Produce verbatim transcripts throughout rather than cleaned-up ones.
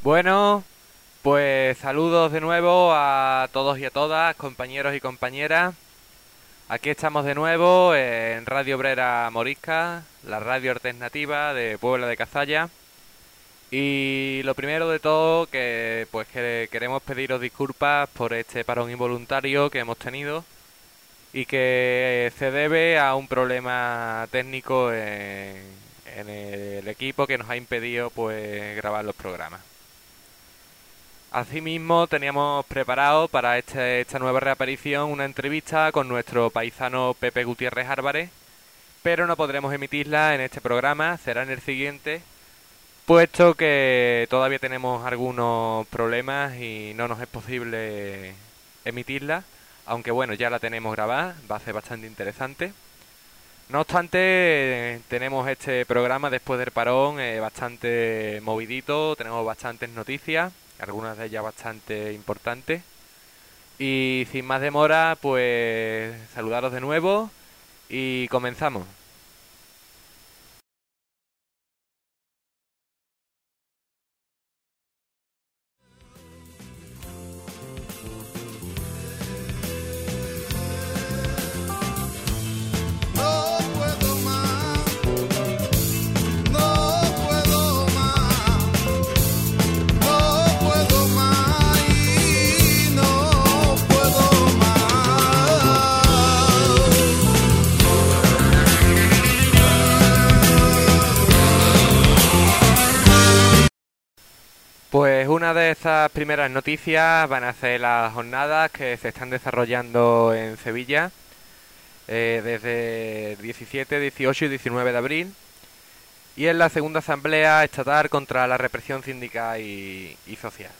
Bueno, pues saludos de nuevo a todos y a todas, compañeros y compañeras. Aquí estamos de nuevo en Radio Obrera Morisca, la radio alternativa de Puebla de Cazalla. Y lo primero de todo, que pues que queremos pediros disculpas por este parón involuntario que hemos tenido y que se debe a un problema técnico en, en el equipo que nos ha impedido pues grabar los programas. Asimismo, teníamos preparado para este, esta nueva reaparición una entrevista con nuestro paisano Pepe Gutiérrez Álvarez, pero no podremos emitirla en este programa, será en el siguiente, puesto que todavía tenemos algunos problemas y no nos es posible emitirla, aunque bueno, ya la tenemos grabada, va a ser bastante interesante. No obstante, tenemos este programa después del parón eh, bastante movidito, tenemos bastantes noticias, algunas de ellas bastante importantes. Y sin más demora, pues saludaros de nuevo y comenzamos. Pues una de esas primeras noticias van a ser las jornadas que se están desarrollando en Sevilla eh, desde el diecisiete, dieciocho y diecinueve de abril, y es la segunda asamblea estatal contra la represión sindical y, y social.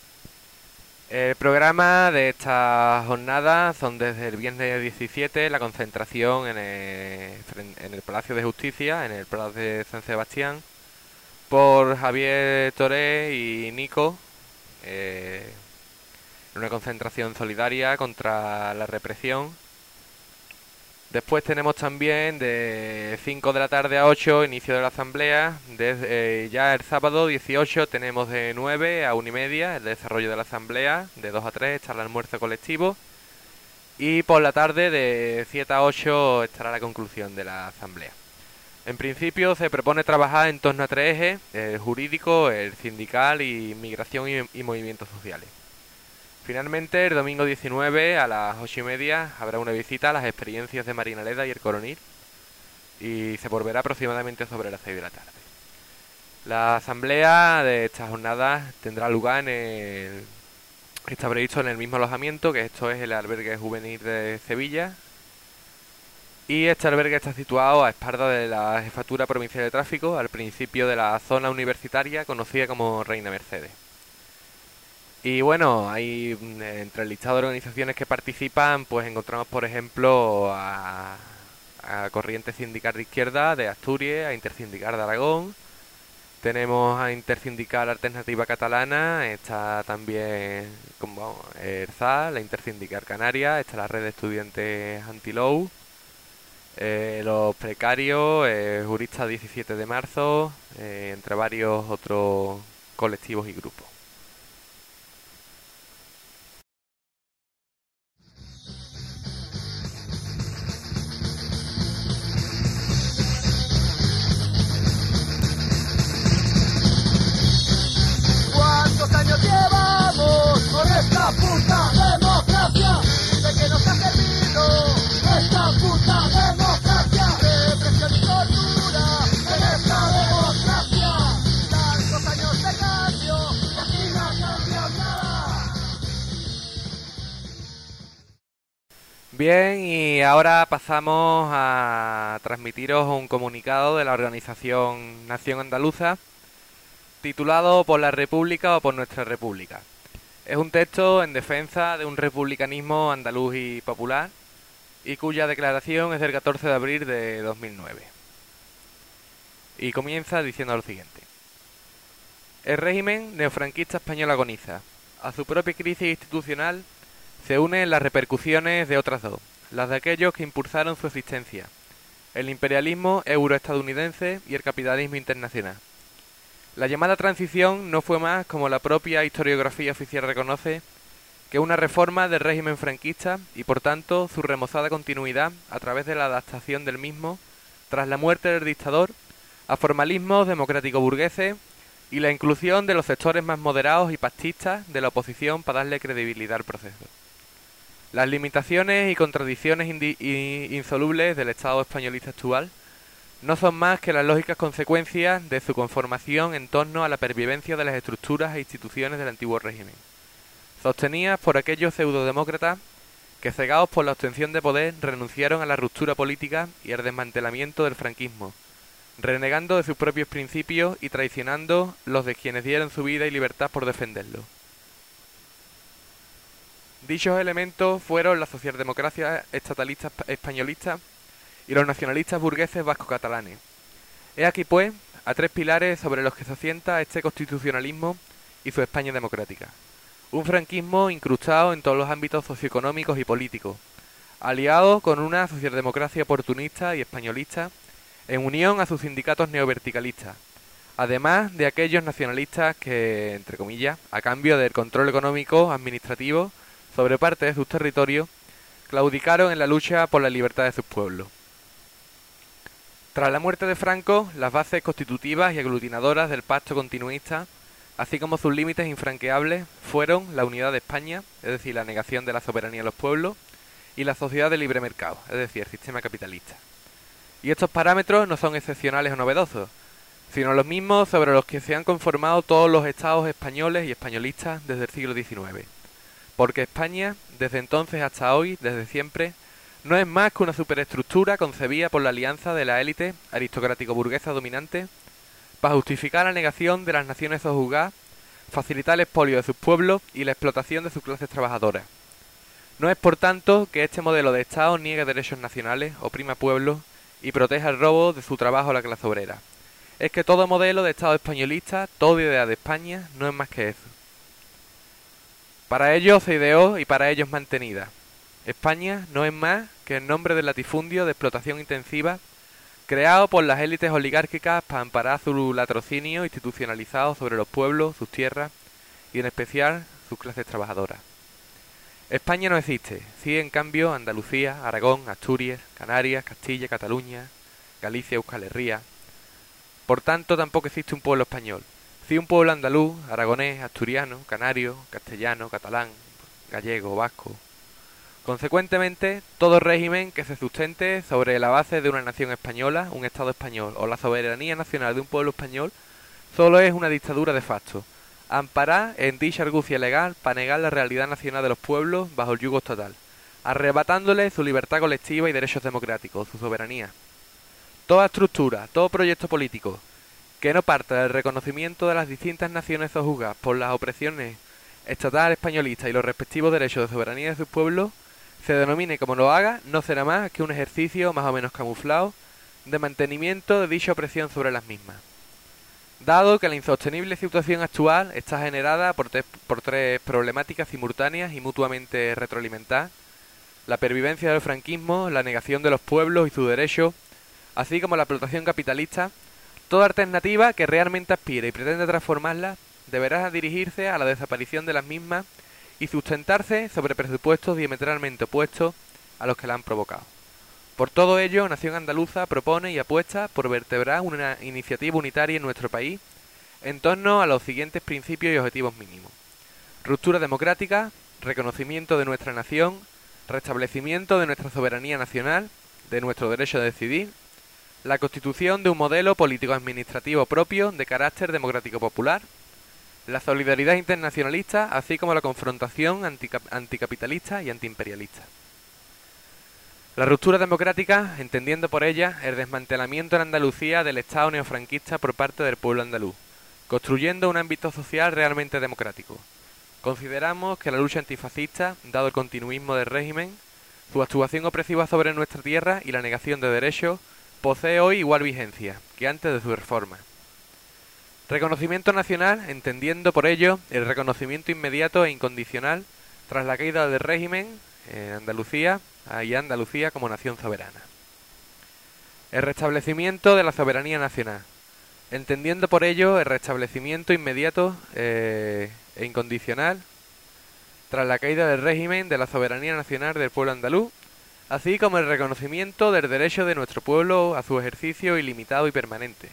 El programa de estas jornadas son desde el viernes diecisiete la concentración en el, en el Palacio de Justicia, en el Palacio de San Sebastián, por Javier Toré y Nico, eh, en una concentración solidaria contra la represión. Después tenemos también de cinco de la tarde a ocho, inicio de la asamblea. Desde, eh, ya el sábado dieciocho tenemos de nueve a una y media el desarrollo de la asamblea, de dos a tres estará el almuerzo colectivo. Y por la tarde de siete a ocho estará la conclusión de la asamblea. En principio se propone trabajar en torno a tres ejes: el jurídico, el sindical y migración y, y movimientos sociales. Finalmente, el domingo diecinueve a las ocho y media habrá una visita a las experiencias de Marinaleda y el Coronil y se volverá aproximadamente sobre las seis de la tarde. La asamblea de estas jornadas tendrá lugar en el... está previsto en el mismo alojamiento, que esto es el albergue juvenil de Sevilla. Y este albergue está situado a espaldas de la Jefatura Provincial de Tráfico, al principio de la zona universitaria conocida como Reina Mercedes. Y bueno, hay entre el listado de organizaciones que participan, pues encontramos por ejemplo a, a Corriente Sindical de Izquierda de Asturias, a Intersindical de Aragón, tenemos a Intersindical Alternativa Catalana, está también como ERZA, la Intersindical Canaria, está la Red de Estudiantes Antilou, Eh, los precarios, eh, juristas diecisiete de marzo, eh, entre varios otros colectivos y grupos. ¿Cuántos años llevamos con esta puta democracia? ¿De qué nos ha servido esta puta democracia? Represión y tortura en esta democracia. Tantos años de cambio y aquí no ha cambiado nada. Bien, y ahora pasamos a transmitiros un comunicado de la organización Nación Andaluza titulado Por la República o por nuestra República. Es un texto en defensa de un republicanismo andaluz y popular y cuya declaración es del catorce de abril de dos mil nueve. Y comienza diciendo lo siguiente: el régimen neofranquista español agoniza. A su propia crisis institucional se unen las repercusiones de otras dos, las de aquellos que impulsaron su existencia, el imperialismo euroestadounidense y el capitalismo internacional. La llamada transición no fue más, como la propia historiografía oficial reconoce, que una reforma del régimen franquista y por tanto su remozada continuidad a través de la adaptación del mismo, tras la muerte del dictador, a formalismos democrático-burgueses y la inclusión de los sectores más moderados y pactistas de la oposición para darle credibilidad al proceso. Las limitaciones y contradicciones insolubles del Estado españolista actual no son más que las lógicas consecuencias de su conformación en torno a la pervivencia de las estructuras e instituciones del antiguo régimen, sostenidas por aquellos pseudodemócratas que, cegados por la obtención de poder, renunciaron a la ruptura política y al desmantelamiento del franquismo, renegando de sus propios principios y traicionando los de quienes dieron su vida y libertad por defenderlo. Dichos elementos fueron la socialdemocracia estatalista españolista y los nacionalistas burgueses vasco-catalanes. He aquí, pues, a tres pilares sobre los que se asienta este constitucionalismo y su España democrática. Un franquismo incrustado en todos los ámbitos socioeconómicos y políticos, aliado con una socialdemocracia oportunista y españolista, en unión a sus sindicatos neoverticalistas, además de aquellos nacionalistas que, entre comillas, a cambio del control económico administrativo sobre parte de sus territorios, claudicaron en la lucha por la libertad de sus pueblos. Tras la muerte de Franco, las bases constitutivas y aglutinadoras del pacto continuista, así como sus límites infranqueables, fueron la unidad de España, es decir, la negación de la soberanía de los pueblos, y la sociedad de libre mercado, es decir, el sistema capitalista. Y estos parámetros no son excepcionales o novedosos, sino los mismos sobre los que se han conformado todos los estados españoles y españolistas desde el siglo diecinueve. Porque España, desde entonces hasta hoy, desde siempre, no es más que una superestructura concebida por la alianza de la élite aristocrático-burguesa dominante para justificar la negación de las naciones sojuzgadas, facilitar el expolio de sus pueblos y la explotación de sus clases trabajadoras. No es, por tanto, que este modelo de Estado niegue derechos nacionales, oprima pueblos y proteja el robo de su trabajo a la clase obrera. Es que todo modelo de Estado españolista, toda idea de España, no es más que eso. Para ellos se ideó y para ellos mantenida. España no es más que el nombre del latifundio de explotación intensiva creado por las élites oligárquicas para amparar su latrocinio institucionalizado sobre los pueblos, sus tierras y en especial sus clases trabajadoras. España no existe, sí en cambio Andalucía, Aragón, Asturias, Canarias, Castilla, Cataluña, Galicia, Euskal Herria. Por tanto tampoco existe un pueblo español, sí un pueblo andaluz, aragonés, asturiano, canario, castellano, catalán, gallego, vasco. Consecuentemente, todo régimen que se sustente sobre la base de una nación española, un Estado español o la soberanía nacional de un pueblo español, solo es una dictadura de facto, amparada en dicha argucia legal para negar la realidad nacional de los pueblos bajo el yugo estatal, arrebatándoles su libertad colectiva y derechos democráticos, su soberanía. Toda estructura, todo proyecto político que no parta del reconocimiento de las distintas naciones sojuzgadas por las opresiones estatales españolistas y los respectivos derechos de soberanía de sus pueblos, se denomine como lo haga, no será más que un ejercicio más o menos camuflado de mantenimiento de dicha opresión sobre las mismas. Dado que la insostenible situación actual está generada por, por tres problemáticas simultáneas y mutuamente retroalimentadas: la pervivencia del franquismo, la negación de los pueblos y sus derechos, así como la explotación capitalista, toda alternativa que realmente aspire y pretende transformarla deberá dirigirse a la desaparición de las mismas y sustentarse sobre presupuestos diametralmente opuestos a los que la han provocado. Por todo ello, Nación Andaluza propone y apuesta por vertebrar una iniciativa unitaria en nuestro país en torno a los siguientes principios y objetivos mínimos: ruptura democrática, reconocimiento de nuestra nación, restablecimiento de nuestra soberanía nacional, de nuestro derecho a decidir, la constitución de un modelo político-administrativo propio de carácter democrático popular, la solidaridad internacionalista, así como la confrontación anticap anticapitalista y antiimperialista. La ruptura democrática, entendiendo por ella el desmantelamiento en Andalucía del Estado neofranquista por parte del pueblo andaluz, construyendo un ámbito social realmente democrático. Consideramos que la lucha antifascista, dado el continuismo del régimen, su actuación opresiva sobre nuestra tierra y la negación de derechos, posee hoy igual vigencia que antes de su reforma. Reconocimiento nacional, entendiendo por ello el reconocimiento inmediato e incondicional tras la caída del régimen en Andalucía y Andalucía como nación soberana. El restablecimiento de la soberanía nacional. entendiendo por ello el restablecimiento inmediato eh, e incondicional, tras la caída del régimen, de la soberanía nacional del pueblo andaluz, así como el reconocimiento del derecho de nuestro pueblo a su ejercicio ilimitado y permanente.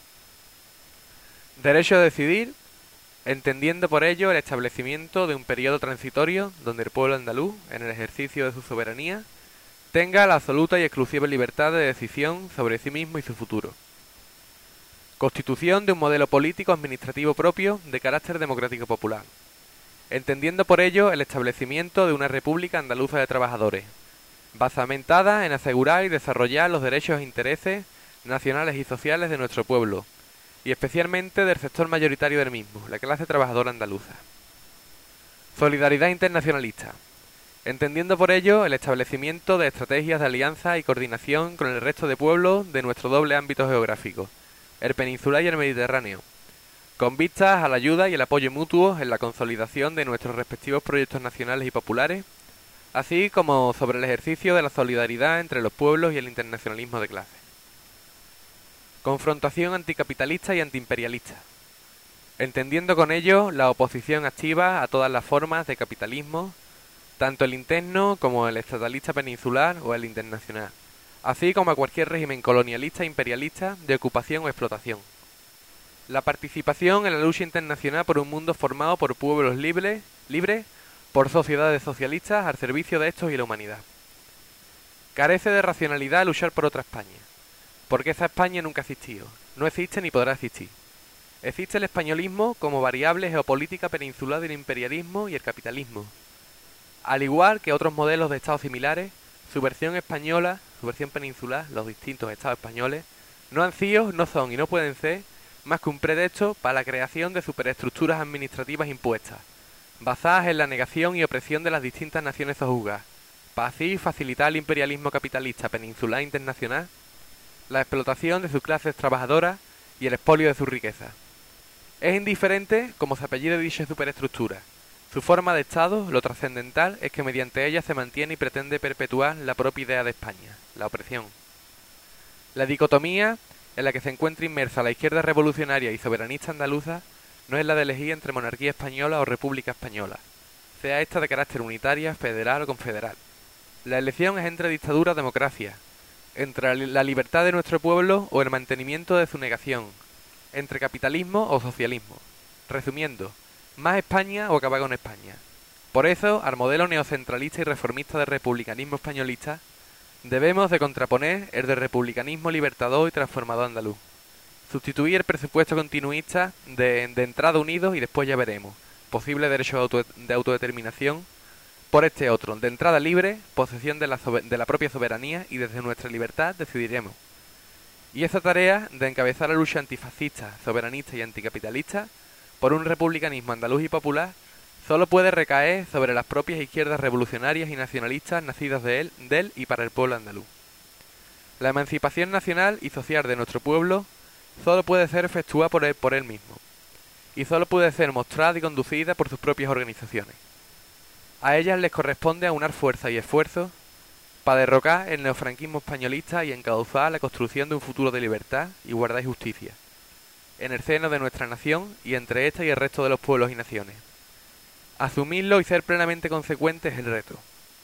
Derecho a decidir, entendiendo por ello el establecimiento de un periodo transitorio donde el pueblo andaluz, en el ejercicio de su soberanía, tenga la absoluta y exclusiva libertad de decisión sobre sí mismo y su futuro. Constitución de un modelo político administrativo propio de carácter democrático popular, entendiendo por ello el establecimiento de una república andaluza de trabajadores, basamentada en asegurar y desarrollar los derechos e intereses nacionales y sociales de nuestro pueblo, y especialmente del sector mayoritario del mismo, la clase trabajadora andaluza. Solidaridad internacionalista, entendiendo por ello el establecimiento de estrategias de alianza y coordinación con el resto de pueblos de nuestro doble ámbito geográfico, el peninsular y el mediterráneo, con vistas a la ayuda y el apoyo mutuo en la consolidación de nuestros respectivos proyectos nacionales y populares, así como sobre el ejercicio de la solidaridad entre los pueblos y el internacionalismo de clase. Confrontación anticapitalista y antiimperialista, entendiendo con ello la oposición activa a todas las formas de capitalismo, tanto el interno como el estatalista peninsular o el internacional, así como a cualquier régimen colonialista e imperialista de ocupación o explotación. La participación en la lucha internacional por un mundo formado por pueblos libres, libres, por sociedades socialistas al servicio de estos y la humanidad. Carece de racionalidad luchar por otra España, porque esa España nunca ha existido, no existe ni podrá existir. Existe el españolismo como variable geopolítica peninsular del imperialismo y el capitalismo. Al igual que otros modelos de estados similares, su versión española, su versión peninsular, los distintos estados españoles, no han sido, no son y no pueden ser más que un pretexto para la creación de superestructuras administrativas impuestas, basadas en la negación y opresión de las distintas naciones sojuzgadas, para así facilitar el imperialismo capitalista peninsular internacional, la explotación de sus clases trabajadoras y el expolio de su riqueza. Es indiferente cómo se apellide dicha superestructura. Su forma de Estado, lo trascendental, es que mediante ella se mantiene y pretende perpetuar la propia idea de España, la opresión. La dicotomía en la que se encuentra inmersa la izquierda revolucionaria y soberanista andaluza no es la de elegir entre monarquía española o república española, sea esta de carácter unitaria, federal o confederal. La elección es entre dictadura o democracia, entre la libertad de nuestro pueblo o el mantenimiento de su negación, entre capitalismo o socialismo. Resumiendo, más España o acabar con España. Por eso, al modelo neocentralista y reformista del republicanismo españolista, debemos de contraponer el del republicanismo libertador y transformador andaluz. Sustituir el presupuesto continuista de, de entrada unido y después ya veremos, posible derecho de, auto, de autodeterminación, por este otro, de entrada libre, posesión de la, de la propia soberanía y desde nuestra libertad decidiremos. Y esa tarea de encabezar la lucha antifascista, soberanista y anticapitalista por un republicanismo andaluz y popular solo puede recaer sobre las propias izquierdas revolucionarias y nacionalistas nacidas de él, de él y para el pueblo andaluz. La emancipación nacional y social de nuestro pueblo solo puede ser efectuada por él, por él mismo, y solo puede ser mostrada y conducida por sus propias organizaciones. A ellas les corresponde aunar fuerza y esfuerzo para derrocar el neofranquismo españolista y encauzar la construcción de un futuro de libertad, igualdad y justicia, en el seno de nuestra nación y entre esta y el resto de los pueblos y naciones. Asumirlo y ser plenamente consecuente es el reto.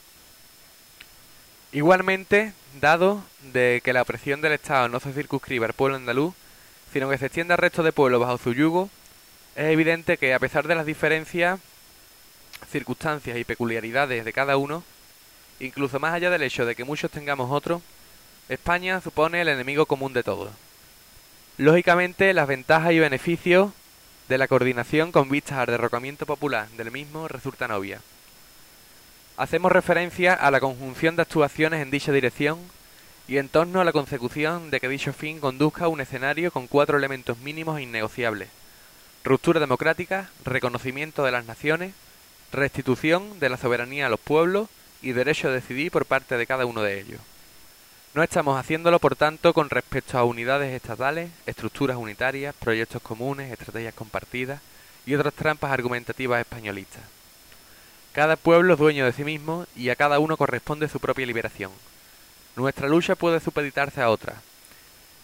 Igualmente, dado de que la opresión del Estado no se circunscribe al pueblo andaluz, sino que se extiende al resto de pueblos bajo su yugo, es evidente que, a pesar de las diferencias, circunstancias y peculiaridades de cada uno, incluso más allá del hecho de que muchos tengamos otros, España supone el enemigo común de todos. Lógicamente, las ventajas y beneficios de la coordinación con vistas al derrocamiento popular del mismo resultan obvias. Hacemos referencia a la conjunción de actuaciones en dicha dirección y en torno a la consecución de que dicho fin conduzca a un escenario con cuatro elementos mínimos e innegociables: ruptura democrática, reconocimiento de las naciones, restitución de la soberanía a los pueblos y derecho a decidir por parte de cada uno de ellos. No estamos haciéndolo, por tanto, con respecto a unidades estatales, estructuras unitarias, proyectos comunes, estrategias compartidas y otras trampas argumentativas españolistas. Cada pueblo es dueño de sí mismo y a cada uno corresponde su propia liberación. Nuestra lucha puede supeditarse a otra.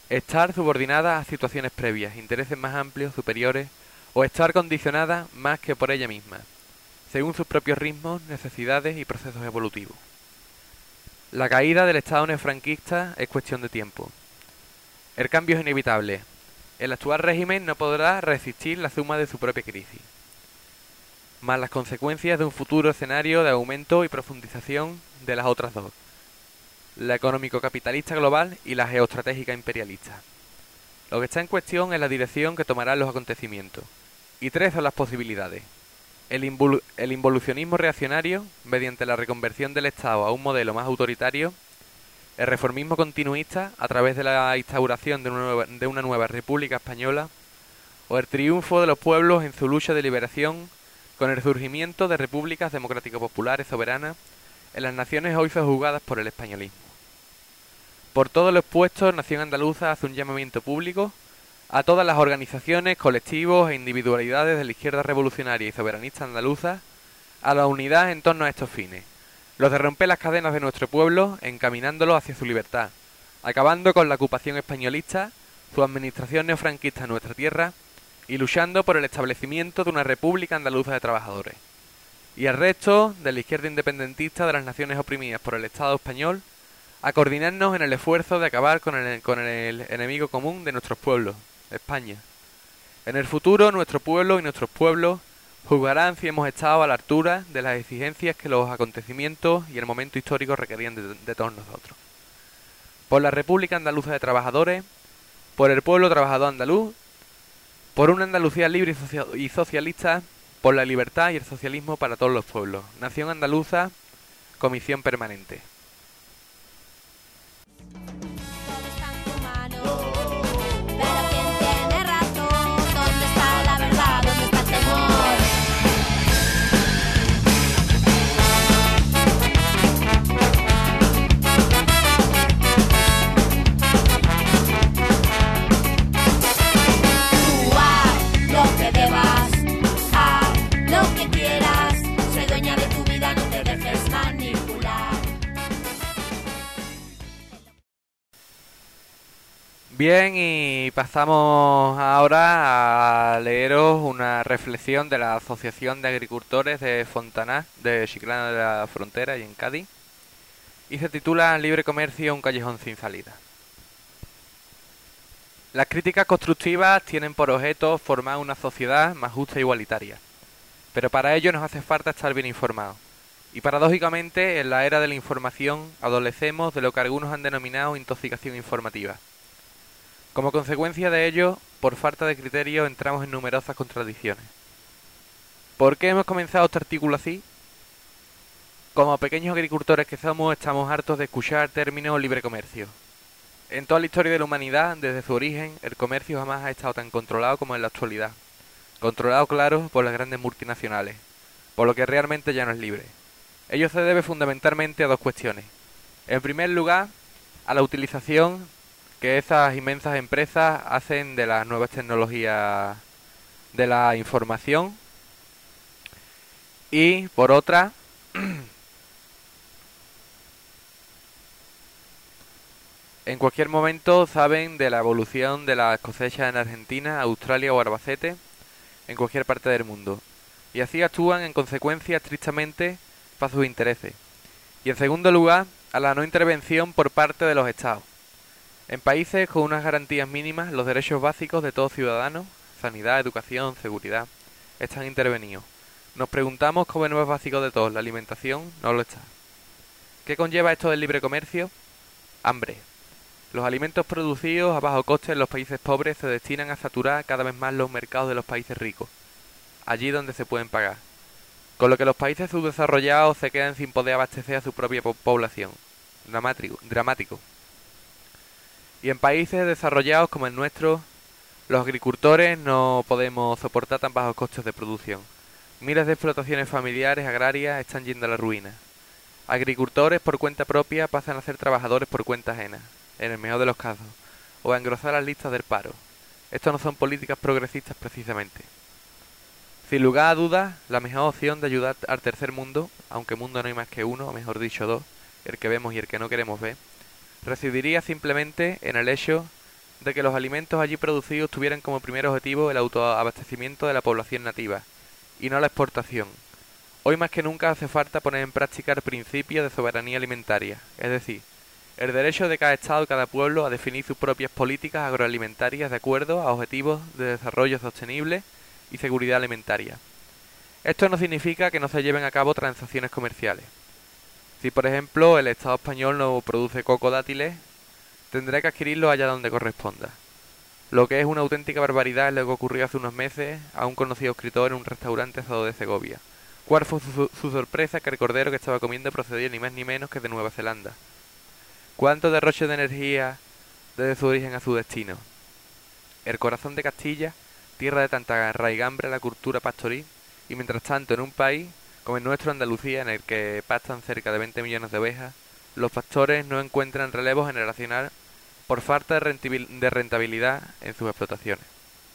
estar subordinada a situaciones previas, intereses más amplios, superiores, o estar condicionada más que por ella misma, según sus propios ritmos, necesidades y procesos evolutivos. La caída del Estado neofranquista es cuestión de tiempo. El cambio es inevitable. El actual régimen no podrá resistir la suma de su propia crisis, más las consecuencias de un futuro escenario de aumento y profundización de las otras dos, la económico-capitalista global y la geoestratégica imperialista. Lo que está en cuestión es la dirección que tomarán los acontecimientos, y tres son las posibilidades. El, invol el involucionismo reaccionario, mediante la reconversión del Estado a un modelo más autoritario, el reformismo continuista, a través de la instauración de una nueva, de una nueva República Española, o el triunfo de los pueblos en su lucha de liberación con el surgimiento de repúblicas democrático-populares soberanas en las naciones hoy sojuzgadas por el españolismo. Por todo lo expuesto, Nación Andaluza hace un llamamiento público a todas las organizaciones, colectivos e individualidades de la izquierda revolucionaria y soberanista andaluza a la unidad en torno a estos fines, los de romper las cadenas de nuestro pueblo, encaminándolo hacia su libertad, acabando con la ocupación españolista, su administración neofranquista en nuestra tierra y luchando por el establecimiento de una República Andaluza de Trabajadores. Y el resto de la izquierda independentista de las naciones oprimidas por el Estado español a coordinarnos en el esfuerzo de acabar con el, con el enemigo común de nuestros pueblos, España. En el futuro, nuestro pueblo y nuestros pueblos juzgarán si hemos estado a la altura de las exigencias que los acontecimientos y el momento histórico requerían de, de todos nosotros. Por la República Andaluza de Trabajadores, por el pueblo trabajador andaluz, por una Andalucía libre y, socia y socialista, por la libertad y el socialismo para todos los pueblos. Nación Andaluza, Comisión Permanente. Bien, y pasamos ahora a leeros una reflexión de la Asociación de Agricultores de Fontaná, de Chiclana de la Frontera y en Cádiz, y se titula Libre Comercio, un callejón sin salida. Las críticas constructivas tienen por objeto formar una sociedad más justa e igualitaria, pero para ello nos hace falta estar bien informados. Y paradójicamente, en la era de la información, adolecemos de lo que algunos han denominado intoxicación informativa. Como consecuencia de ello, por falta de criterio, entramos en numerosas contradicciones. ¿Por qué hemos comenzado este artículo así? Como pequeños agricultores que somos, estamos hartos de escuchar términos libre comercio. En toda la historia de la humanidad, desde su origen, el comercio jamás ha estado tan controlado como en la actualidad. Controlado, claro, por las grandes multinacionales, por lo que realmente ya no es libre. Ello se debe fundamentalmente a dos cuestiones. En primer lugar, a la utilización que esas inmensas empresas hacen de las nuevas tecnologías de la información, y por otra, en cualquier momento saben de la evolución de las cosechas en Argentina, Australia o Albacete, en cualquier parte del mundo, y así actúan en consecuencia estrictamente para sus intereses. Y en segundo lugar, a la no intervención por parte de los estados. En países con unas garantías mínimas, los derechos básicos de todo ciudadano, sanidad, educación, seguridad, están intervenidos. Nos preguntamos cómo no es básico de todos, la alimentación no lo está. ¿Qué conlleva esto del libre comercio? Hambre. Los alimentos producidos a bajo coste en los países pobres se destinan a saturar cada vez más los mercados de los países ricos, allí donde se pueden pagar, con lo que los países subdesarrollados se quedan sin poder abastecer a su propia po población. Dramático. Dramático. Y en países desarrollados como el nuestro, los agricultores no podemos soportar tan bajos costes de producción. Miles de explotaciones familiares agrarias están yendo a la ruina. Agricultores por cuenta propia pasan a ser trabajadores por cuenta ajena, en el mejor de los casos, o a engrosar las listas del paro. Esto no son políticas progresistas precisamente. Sin lugar a dudas, la mejor opción de ayudar al tercer mundo, aunque mundo no hay más que uno, o mejor dicho dos, el que vemos y el que no queremos ver, residiría simplemente en el hecho de que los alimentos allí producidos tuvieran como primer objetivo el autoabastecimiento de la población nativa, y no la exportación. Hoy más que nunca hace falta poner en práctica el principio de soberanía alimentaria, es decir, el derecho de cada Estado y cada pueblo a definir sus propias políticas agroalimentarias de acuerdo a objetivos de desarrollo sostenible y seguridad alimentaria. Esto no significa que no se lleven a cabo transacciones comerciales. Si por ejemplo el Estado español no produce coco dátiles, tendrá que adquirirlo allá donde corresponda. Lo que es una auténtica barbaridad es lo que ocurrió hace unos meses a un conocido escritor en un restaurante asado de Segovia. ¿Cuál fue su, su sorpresa? Que el cordero que estaba comiendo procedía ni más ni menos que de Nueva Zelanda. ¿Cuánto derroche de energía desde su origen a su destino? El corazón de Castilla, tierra de tanta raigambre a la cultura pastoril, y mientras tanto en un país como el nuestro, Andalucía, en el que pastan cerca de veinte millones de ovejas, los pastores no encuentran relevo generacional por falta de rentabilidad en sus explotaciones.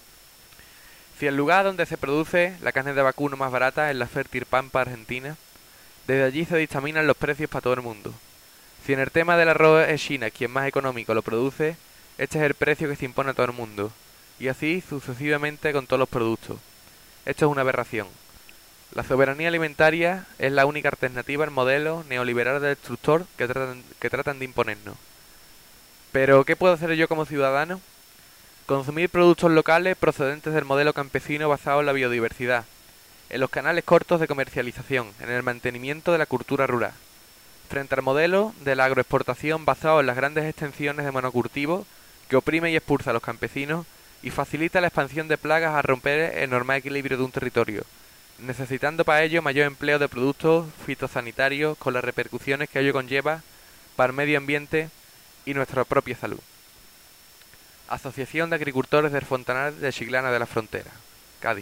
Si el lugar donde se produce la carne de vacuno más barata es la fértil pampa argentina, desde allí se dictaminan los precios para todo el mundo. Si en el tema del arroz es China quien más económico lo produce, este es el precio que se impone a todo el mundo, y así sucesivamente con todos los productos. Esto es una aberración. La soberanía alimentaria es la única alternativa al modelo neoliberal del destructor que tratan, que tratan de imponernos. Pero, ¿qué puedo hacer yo como ciudadano? Consumir productos locales procedentes del modelo campesino basado en la biodiversidad, en los canales cortos de comercialización, en el mantenimiento de la cultura rural, frente al modelo de la agroexportación basado en las grandes extensiones de monocultivo que oprime y expulsa a los campesinos y facilita la expansión de plagas a romper el normal equilibrio de un territorio, necesitando para ello mayor empleo de productos fitosanitarios con las repercusiones que ello conlleva para el medio ambiente y nuestra propia salud. Asociación de Agricultores del Fontanar de Chiclana de la Frontera, Cádiz.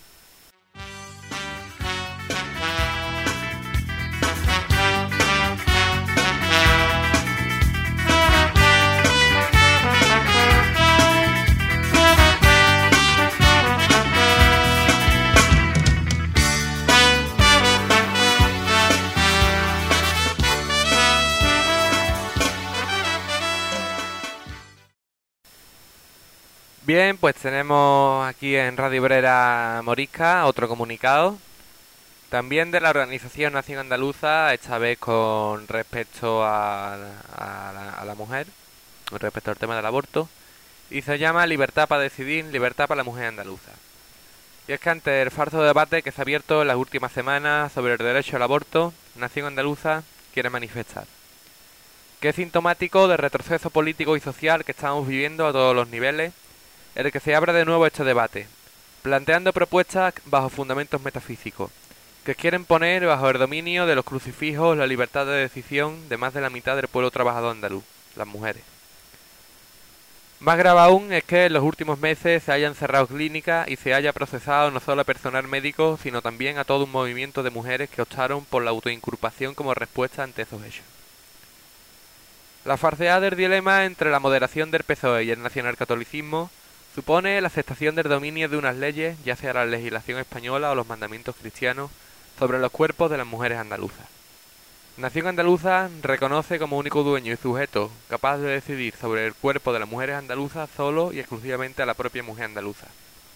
Bien, pues tenemos aquí en Radio Obrera Morisca otro comunicado, también de la Organización Nación Andaluza, esta vez con respecto a, a, la, a la mujer, con respecto al tema del aborto, y se llama Libertad para decidir, libertad para la mujer andaluza. Y es que ante el falso debate que se ha abierto en las últimas semanas sobre el derecho al aborto, Nación Andaluza quiere manifestar que es sintomático del retroceso político y social que estamos viviendo a todos los niveles, en el que se abre de nuevo este debate, planteando propuestas bajo fundamentos metafísicos, que quieren poner bajo el dominio de los crucifijos la libertad de decisión de más de la mitad del pueblo trabajador andaluz, las mujeres. Más grave aún es que en los últimos meses se hayan cerrado clínicas y se haya procesado no solo a personal médico, sino también a todo un movimiento de mujeres que optaron por la autoinculpación como respuesta ante esos hechos. La falsedad del dilema entre la moderación del P S O E y el nacionalcatolicismo supone la aceptación del dominio de unas leyes, ya sea la legislación española o los mandamientos cristianos, sobre los cuerpos de las mujeres andaluzas. Nación Andaluza reconoce como único dueño y sujeto capaz de decidir sobre el cuerpo de las mujeres andaluzas solo y exclusivamente a la propia mujer andaluza.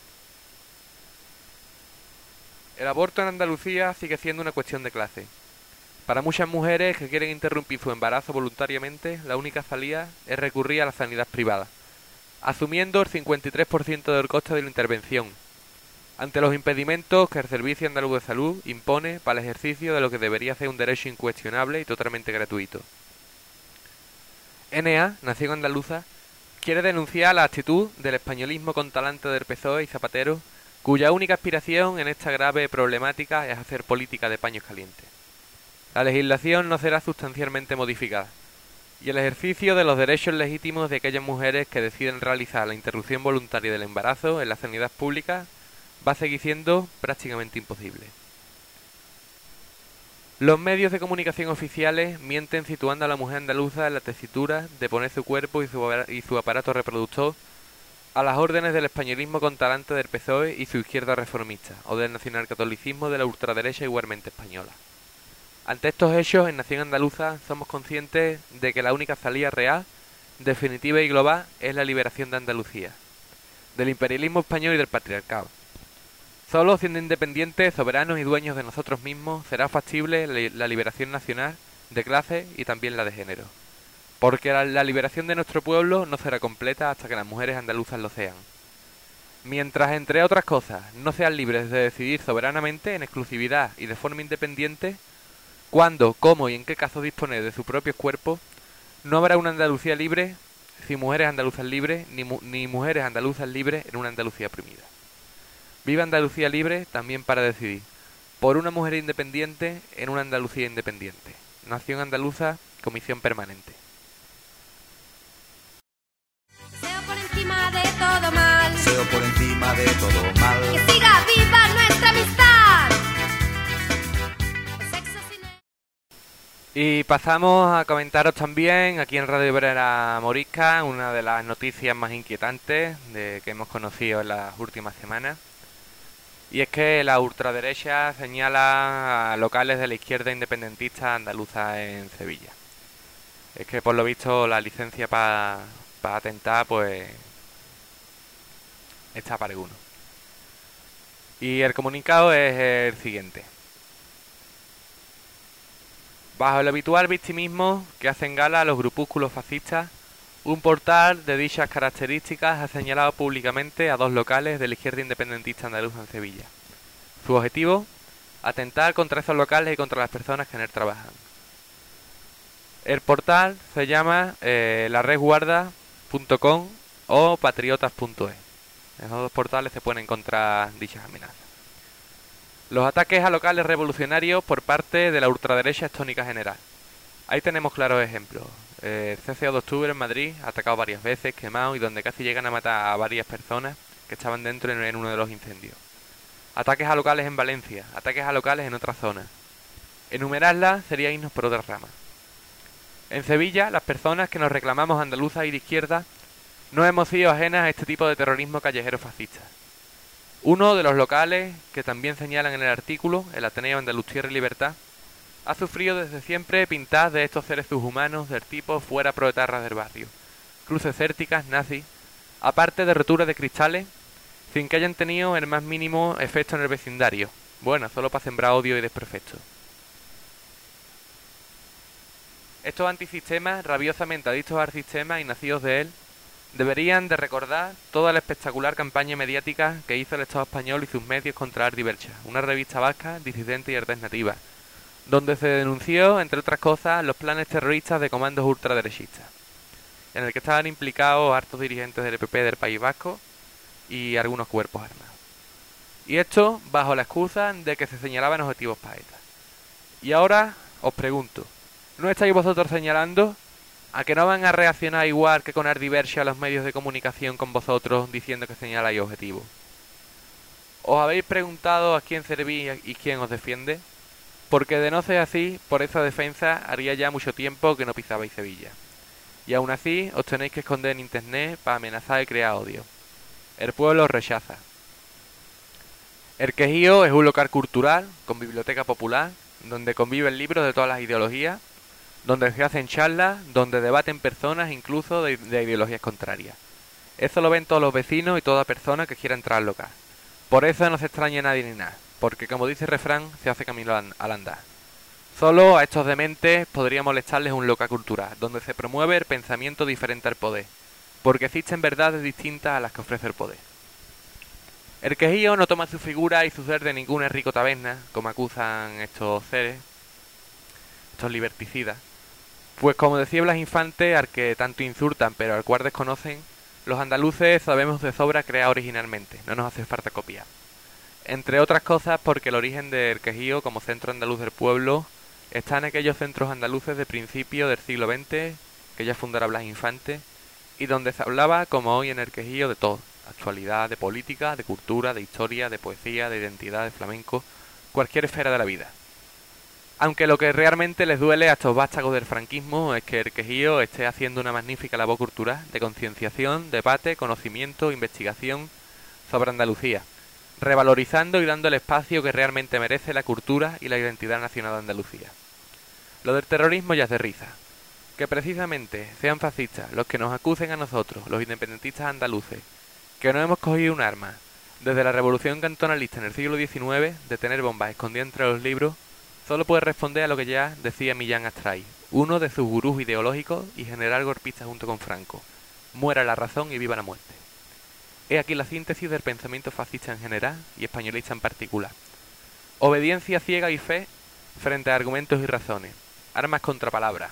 El aborto en Andalucía sigue siendo una cuestión de clase. Para muchas mujeres que quieren interrumpir su embarazo voluntariamente, la única salida es recurrir a la sanidad privada, asumiendo el cincuenta y tres por ciento del coste de la intervención, ante los impedimentos que el Servicio Andaluz de Salud impone para el ejercicio de lo que debería ser un derecho incuestionable y totalmente gratuito. N A, Nación Andaluza, quiere denunciar la actitud del españolismo con talante del P S O E y Zapatero, cuya única aspiración en esta grave problemática es hacer política de paños calientes. La legislación no será sustancialmente modificada, y el ejercicio de los derechos legítimos de aquellas mujeres que deciden realizar la interrupción voluntaria del embarazo en la sanidad pública va a seguir siendo prácticamente imposible. Los medios de comunicación oficiales mienten situando a la mujer andaluza en la tesitura de poner su cuerpo y su, y su aparato reproductor a las órdenes del españolismo con talante del P S O E y su izquierda reformista, o del nacionalcatolicismo de la ultraderecha igualmente española. Ante estos hechos, en Nación Andaluza somos conscientes de que la única salida real definitiva y global es la liberación de Andalucía, del imperialismo español y del patriarcado. Solo siendo independientes, soberanos y dueños de nosotros mismos será factible la liberación nacional, de clase y también la de género. Porque la, la liberación de nuestro pueblo no será completa hasta que las mujeres andaluzas lo sean. Mientras, entre otras cosas, no sean libres de decidir soberanamente, en exclusividad y de forma independiente, cuándo, cómo y en qué caso disponer de sus propios cuerpos, no habrá una Andalucía libre sin mujeres andaluzas libres, ni, mu ni mujeres andaluzas libres en una Andalucía oprimida. Viva Andalucía libre también para decidir, por una mujer independiente en una Andalucía independiente. Nación Andaluza, Comisión Permanente. Deseo por encima de todo mal. Deseo por encima de todo mal. Que siga viva nuestra amistad. El sexo sin... Y pasamos a comentaros también aquí en Radio Obrera Morisca una de las noticias más inquietantes de que hemos conocido en las últimas semanas. Y es que la ultraderecha señala a locales de la izquierda independentista andaluza en Sevilla. Es que por lo visto la licencia para pa atentar pues está para alguno. Y el comunicado es el siguiente. Bajo el habitual victimismo que hacen gala a los grupúsculos fascistas, un portal de dichas características ha señalado públicamente a dos locales de la izquierda independentista andaluza en Sevilla. Su objetivo, atentar contra esos locales y contra las personas que en él trabajan. El portal se llama eh, la red guarda punto com o patriotas punto es. En esos dos portales se pueden encontrar dichas amenazas. Los ataques a locales revolucionarios por parte de la ultraderecha es tónica general. Ahí tenemos claros ejemplos. El C C O de Octubre en Madrid, atacado varias veces, quemado y donde casi llegan a matar a varias personas que estaban dentro en uno de los incendios. Ataques a locales en Valencia, ataques a locales en otras zonas. Enumerarlas sería irnos por otras ramas. En Sevilla, las personas que nos reclamamos andaluzas y de izquierda no hemos sido ajenas a este tipo de terrorismo callejero fascista. Uno de los locales que también señalan en el artículo, el Ateneo Andaluz Tierra y Libertad, ha sufrido desde siempre pintadas de estos seres subhumanos del tipo fuera proetarras del barrio, cruces cérticas, nazis, aparte de roturas de cristales, sin que hayan tenido el más mínimo efecto en el vecindario. Bueno, solo para sembrar odio y desperfecto. Estos antisistemas, rabiosamente adictos al sistema y nacidos de él, deberían de recordar toda la espectacular campaña mediática que hizo el Estado español y sus medios contra Ardi Belcha, una revista vasca, disidente y alternativa, donde se denunció, entre otras cosas, los planes terroristas de comandos ultraderechistas, en el que estaban implicados hartos dirigentes del P P del País Vasco y algunos cuerpos armados. Y esto bajo la excusa de que se señalaban objetivos para ETA. Y ahora os pregunto, ¿no estáis vosotros señalando a que no van a reaccionar igual que con Ardi Belcha a los medios de comunicación con vosotros diciendo que señaláis objetivos? ¿Os habéis preguntado a quién servís y quién os defiende? Porque de no ser así, por esa defensa haría ya mucho tiempo que no pisabais Sevilla. Y aún así os tenéis que esconder en internet para amenazar y crear odio. El pueblo os rechaza. El Quejío es un local cultural con biblioteca popular, donde conviven libros de todas las ideologías, donde se hacen charlas, donde debaten personas incluso de, de ideologías contrarias. Eso lo ven todos los vecinos y toda persona que quiera entrar al local. Por eso no se extraña a nadie ni nada, porque como dice el refrán, se hace camino al andar. Solo a estos dementes podría molestarles un local cultural, donde se promueve el pensamiento diferente al poder, porque existen verdades distintas a las que ofrece el poder. El Quejío no toma su figura y su ser de ningún rico taberna, como acusan estos seres, estos liberticidas. Pues como decía Blas Infante, al que tanto insultan pero al cual desconocen, los andaluces sabemos de sobra crear originalmente, no nos hace falta copiar. Entre otras cosas porque el origen del Quejío como centro andaluz del pueblo está en aquellos centros andaluces de principio del siglo veinte, que ya fundara Blas Infante, y donde se hablaba, como hoy en el Quejío, de todo: actualidad, de política, de cultura, de historia, de poesía, de identidad, de flamenco, cualquier esfera de la vida. Aunque lo que realmente les duele a estos vástagos del franquismo es que el Quejío esté haciendo una magnífica labor cultural de concienciación, debate, conocimiento, investigación sobre Andalucía, revalorizando y dando el espacio que realmente merece la cultura y la identidad nacional de Andalucía. Lo del terrorismo ya es de risa. Que precisamente sean fascistas los que nos acusen a nosotros, los independentistas andaluces, que no hemos cogido un arma desde la revolución cantonalista en el siglo diecinueve de tener bombas escondidas entre los libros, solo puede responder a lo que ya decía Millán Astray, uno de sus gurús ideológicos y general golpista junto con Franco: muera la razón y viva la muerte. He aquí la síntesis del pensamiento fascista en general y españolista en particular. Obediencia ciega y fe frente a argumentos y razones. Armas contra palabras.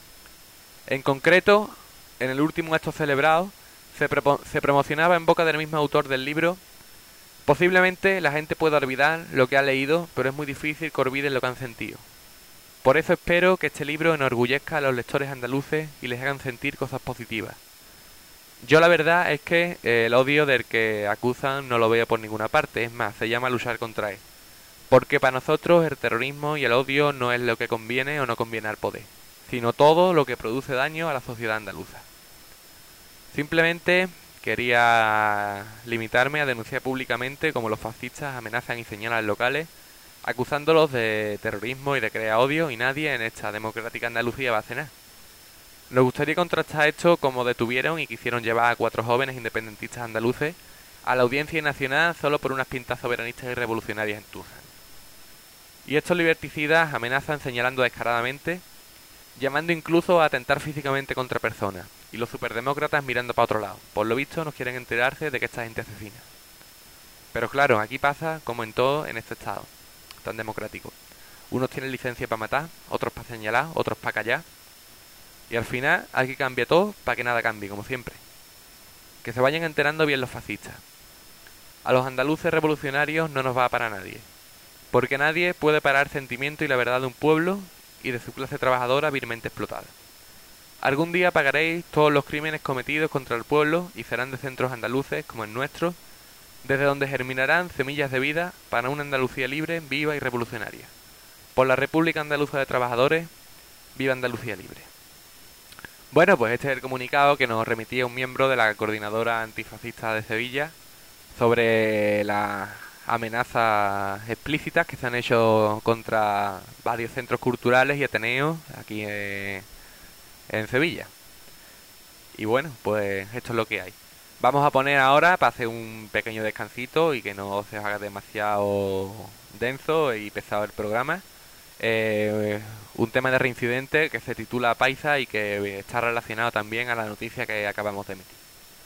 En concreto, en el último acto celebrado, se, se promocionaba en boca del mismo autor del libro: posiblemente la gente pueda olvidar lo que ha leído, pero es muy difícil que olviden lo que han sentido. Por eso espero que este libro enorgullezca a los lectores andaluces y les hagan sentir cosas positivas. Yo la verdad es que eh, el odio del que acusan no lo veo por ninguna parte, es más, se llama luchar contra él. Porque para nosotros el terrorismo y el odio no es lo que conviene o no conviene al poder, sino todo lo que produce daño a la sociedad andaluza. Simplemente quería limitarme a denunciar públicamente cómo los fascistas amenazan y señalan locales, acusándolos de terrorismo y de crear odio, y nadie en esta democrática Andalucía va a hacer nada. Nos gustaría contrastar esto como detuvieron y quisieron llevar a cuatro jóvenes independentistas andaluces a la Audiencia Nacional solo por unas pintas soberanistas y revolucionarias en Tucson. Y estos liberticidas amenazan señalando descaradamente, llamando incluso a atentar físicamente contra personas, y los superdemócratas mirando para otro lado. Por lo visto nos quieren enterarse de que esta gente asesina. Pero claro, aquí pasa como en todo en este estado tan democrático. Unos tienen licencia para matar, otros para señalar, otros para callar. Y al final hay que cambiar todo para que nada cambie, como siempre. Que se vayan enterando bien los fascistas. A los andaluces revolucionarios no nos va a parar nadie. Porque nadie puede parar el sentimiento y la verdad de un pueblo y de su clase trabajadora vilmente explotada. Algún día pagaréis todos los crímenes cometidos contra el pueblo y serán de centros andaluces como el nuestro, desde donde germinarán semillas de vida para una Andalucía libre, viva y revolucionaria. Por la República Andaluza de Trabajadores, viva Andalucía libre. Bueno, pues este es el comunicado que nos remitía un miembro de la Coordinadora Antifascista de Sevilla sobre las amenazas explícitas que se han hecho contra varios centros culturales y ateneos aquí en, en Sevilla. Y bueno, pues esto es lo que hay. Vamos a poner ahora, para hacer un pequeño descansito y que no se haga demasiado denso y pesado el programa, eh, un tema de reincidente que se titula Paisa y que está relacionado también a la noticia que acabamos de emitir.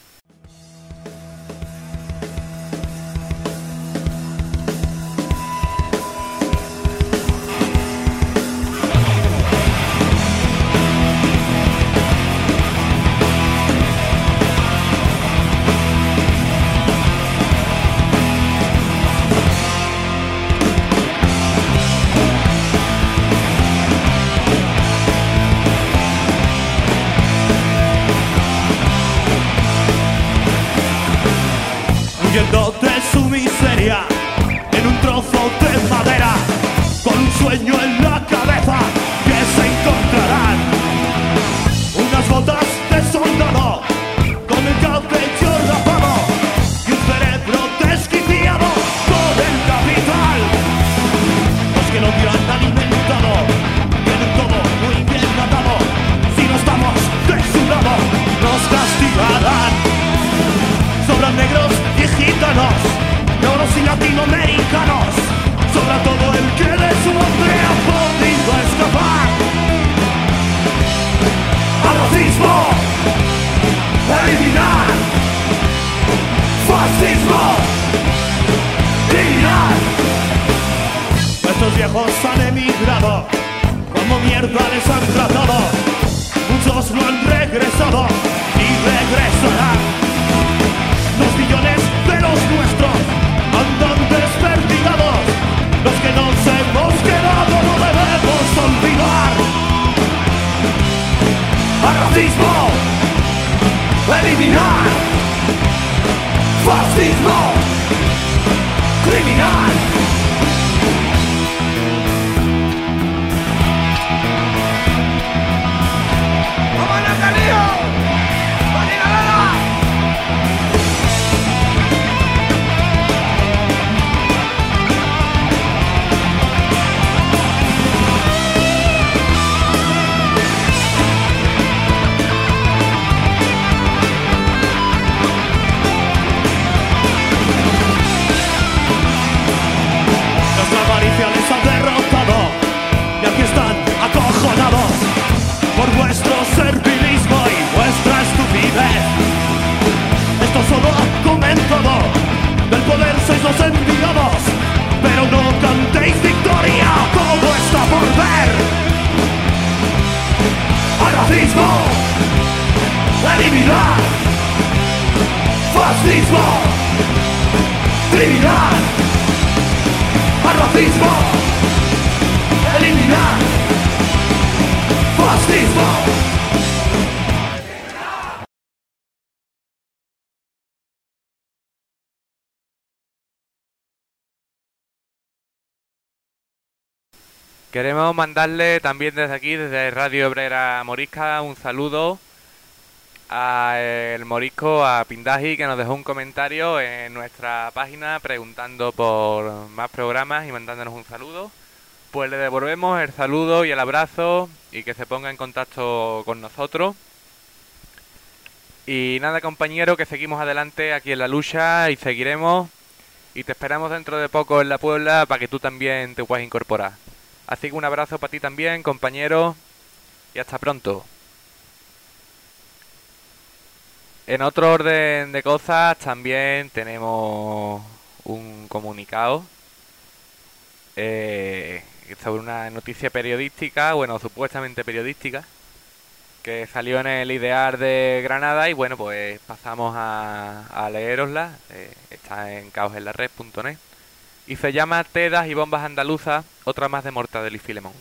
Huyendo de su miseria en un trozo de madera, con un sueño en la cabeza que se encontrarán unas botas de soldado con el cabello rapado y un cerebro desquiciado por el capital. Los que no te han alimentado tienen todo muy bien atado. Si no estamos de su lado nos castigarán. Sobran negros y gitanos, negros y latinoamericanos, sobra todo el que de su nombre ha podido escapar. Al racismo, eliminar. Fascismo, criminal. Estos viejos han emigrado, como mierda les han tratado. Muchos no han regresado y regresarán. Los millones de los nuestros andan desperdigados. Los que nos hemos quedado no debemos olvidar. Al racismo, eliminar. Fascismo, criminal. ¡Vámonos, Calío! ¡Vale, la, la, la! Fascismo, eliminar. Fascismo. Queremos mandarle también desde aquí, desde Radio Obrera Morisca, un saludo a el Morisco, a Pindaji, que nos dejó un comentario en nuestra página preguntando por más programas y mandándonos un saludo. Pues le devolvemos el saludo y el abrazo y que se ponga en contacto con nosotros. Y nada, compañero, que seguimos adelante aquí en la lucha y seguiremos. Y te esperamos dentro de poco en la Puebla para que tú también te puedas incorporar. Así que un abrazo para ti también, compañero, y hasta pronto. En otro orden de cosas, también tenemos un comunicado eh, sobre una noticia periodística, bueno, supuestamente periodística, que salió en el Ideal de Granada y bueno, pues pasamos a, a leerosla. Eh, está en caos en la red punto net. Y se llama Tedas y bombas andaluzas, otra más de Mortadelo y Filemón.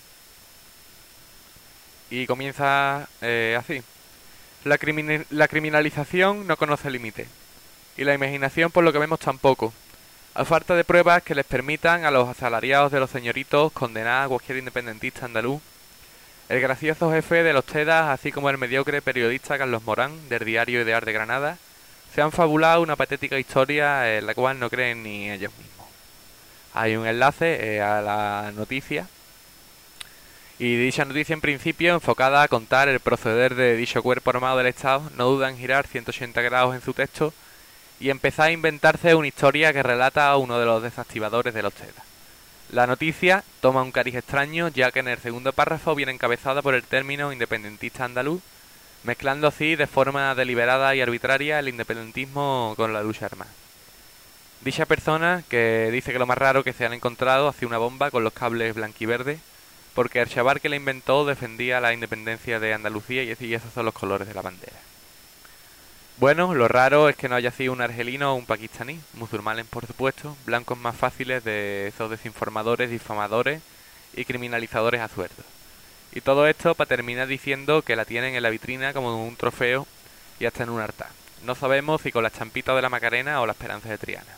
Y comienza eh, así. La, crimin la criminalización no conoce límite. Y la imaginación, por lo que vemos, tampoco. A falta de pruebas que les permitan a los asalariados de los señoritos condenar a cualquier independentista andaluz, el gracioso jefe de los Tedas, así como el mediocre periodista Carlos Morán, del diario Ideal de Granada, se han fabulado una patética historia en la cual no creen ni ellos mismos. Hay un enlace eh, a la noticia y dicha noticia en principio enfocada a contar el proceder de dicho cuerpo armado del Estado no duda en girar ciento ochenta grados en su texto y empezar a inventarse una historia que relata a uno de los desactivadores de los Tedas. La noticia toma un cariz extraño ya que en el segundo párrafo viene encabezada por el término independentista andaluz, mezclando así de forma deliberada y arbitraria el independentismo con la lucha armada. Dicha persona, que dice que lo más raro que se han encontrado, hacía una bomba con los cables blanquiverde, porque el chaval que la inventó defendía la independencia de Andalucía y esos son los colores de la bandera. Bueno, lo raro es que no haya sido un argelino o un pakistaní, musulmanes por supuesto, blancos más fáciles de esos desinformadores, difamadores y criminalizadores a sueldo. Y todo esto para terminar diciendo que la tienen en la vitrina como un trofeo y hasta en un altar. No sabemos si con la champita de la Macarena o la Esperanza de Triana.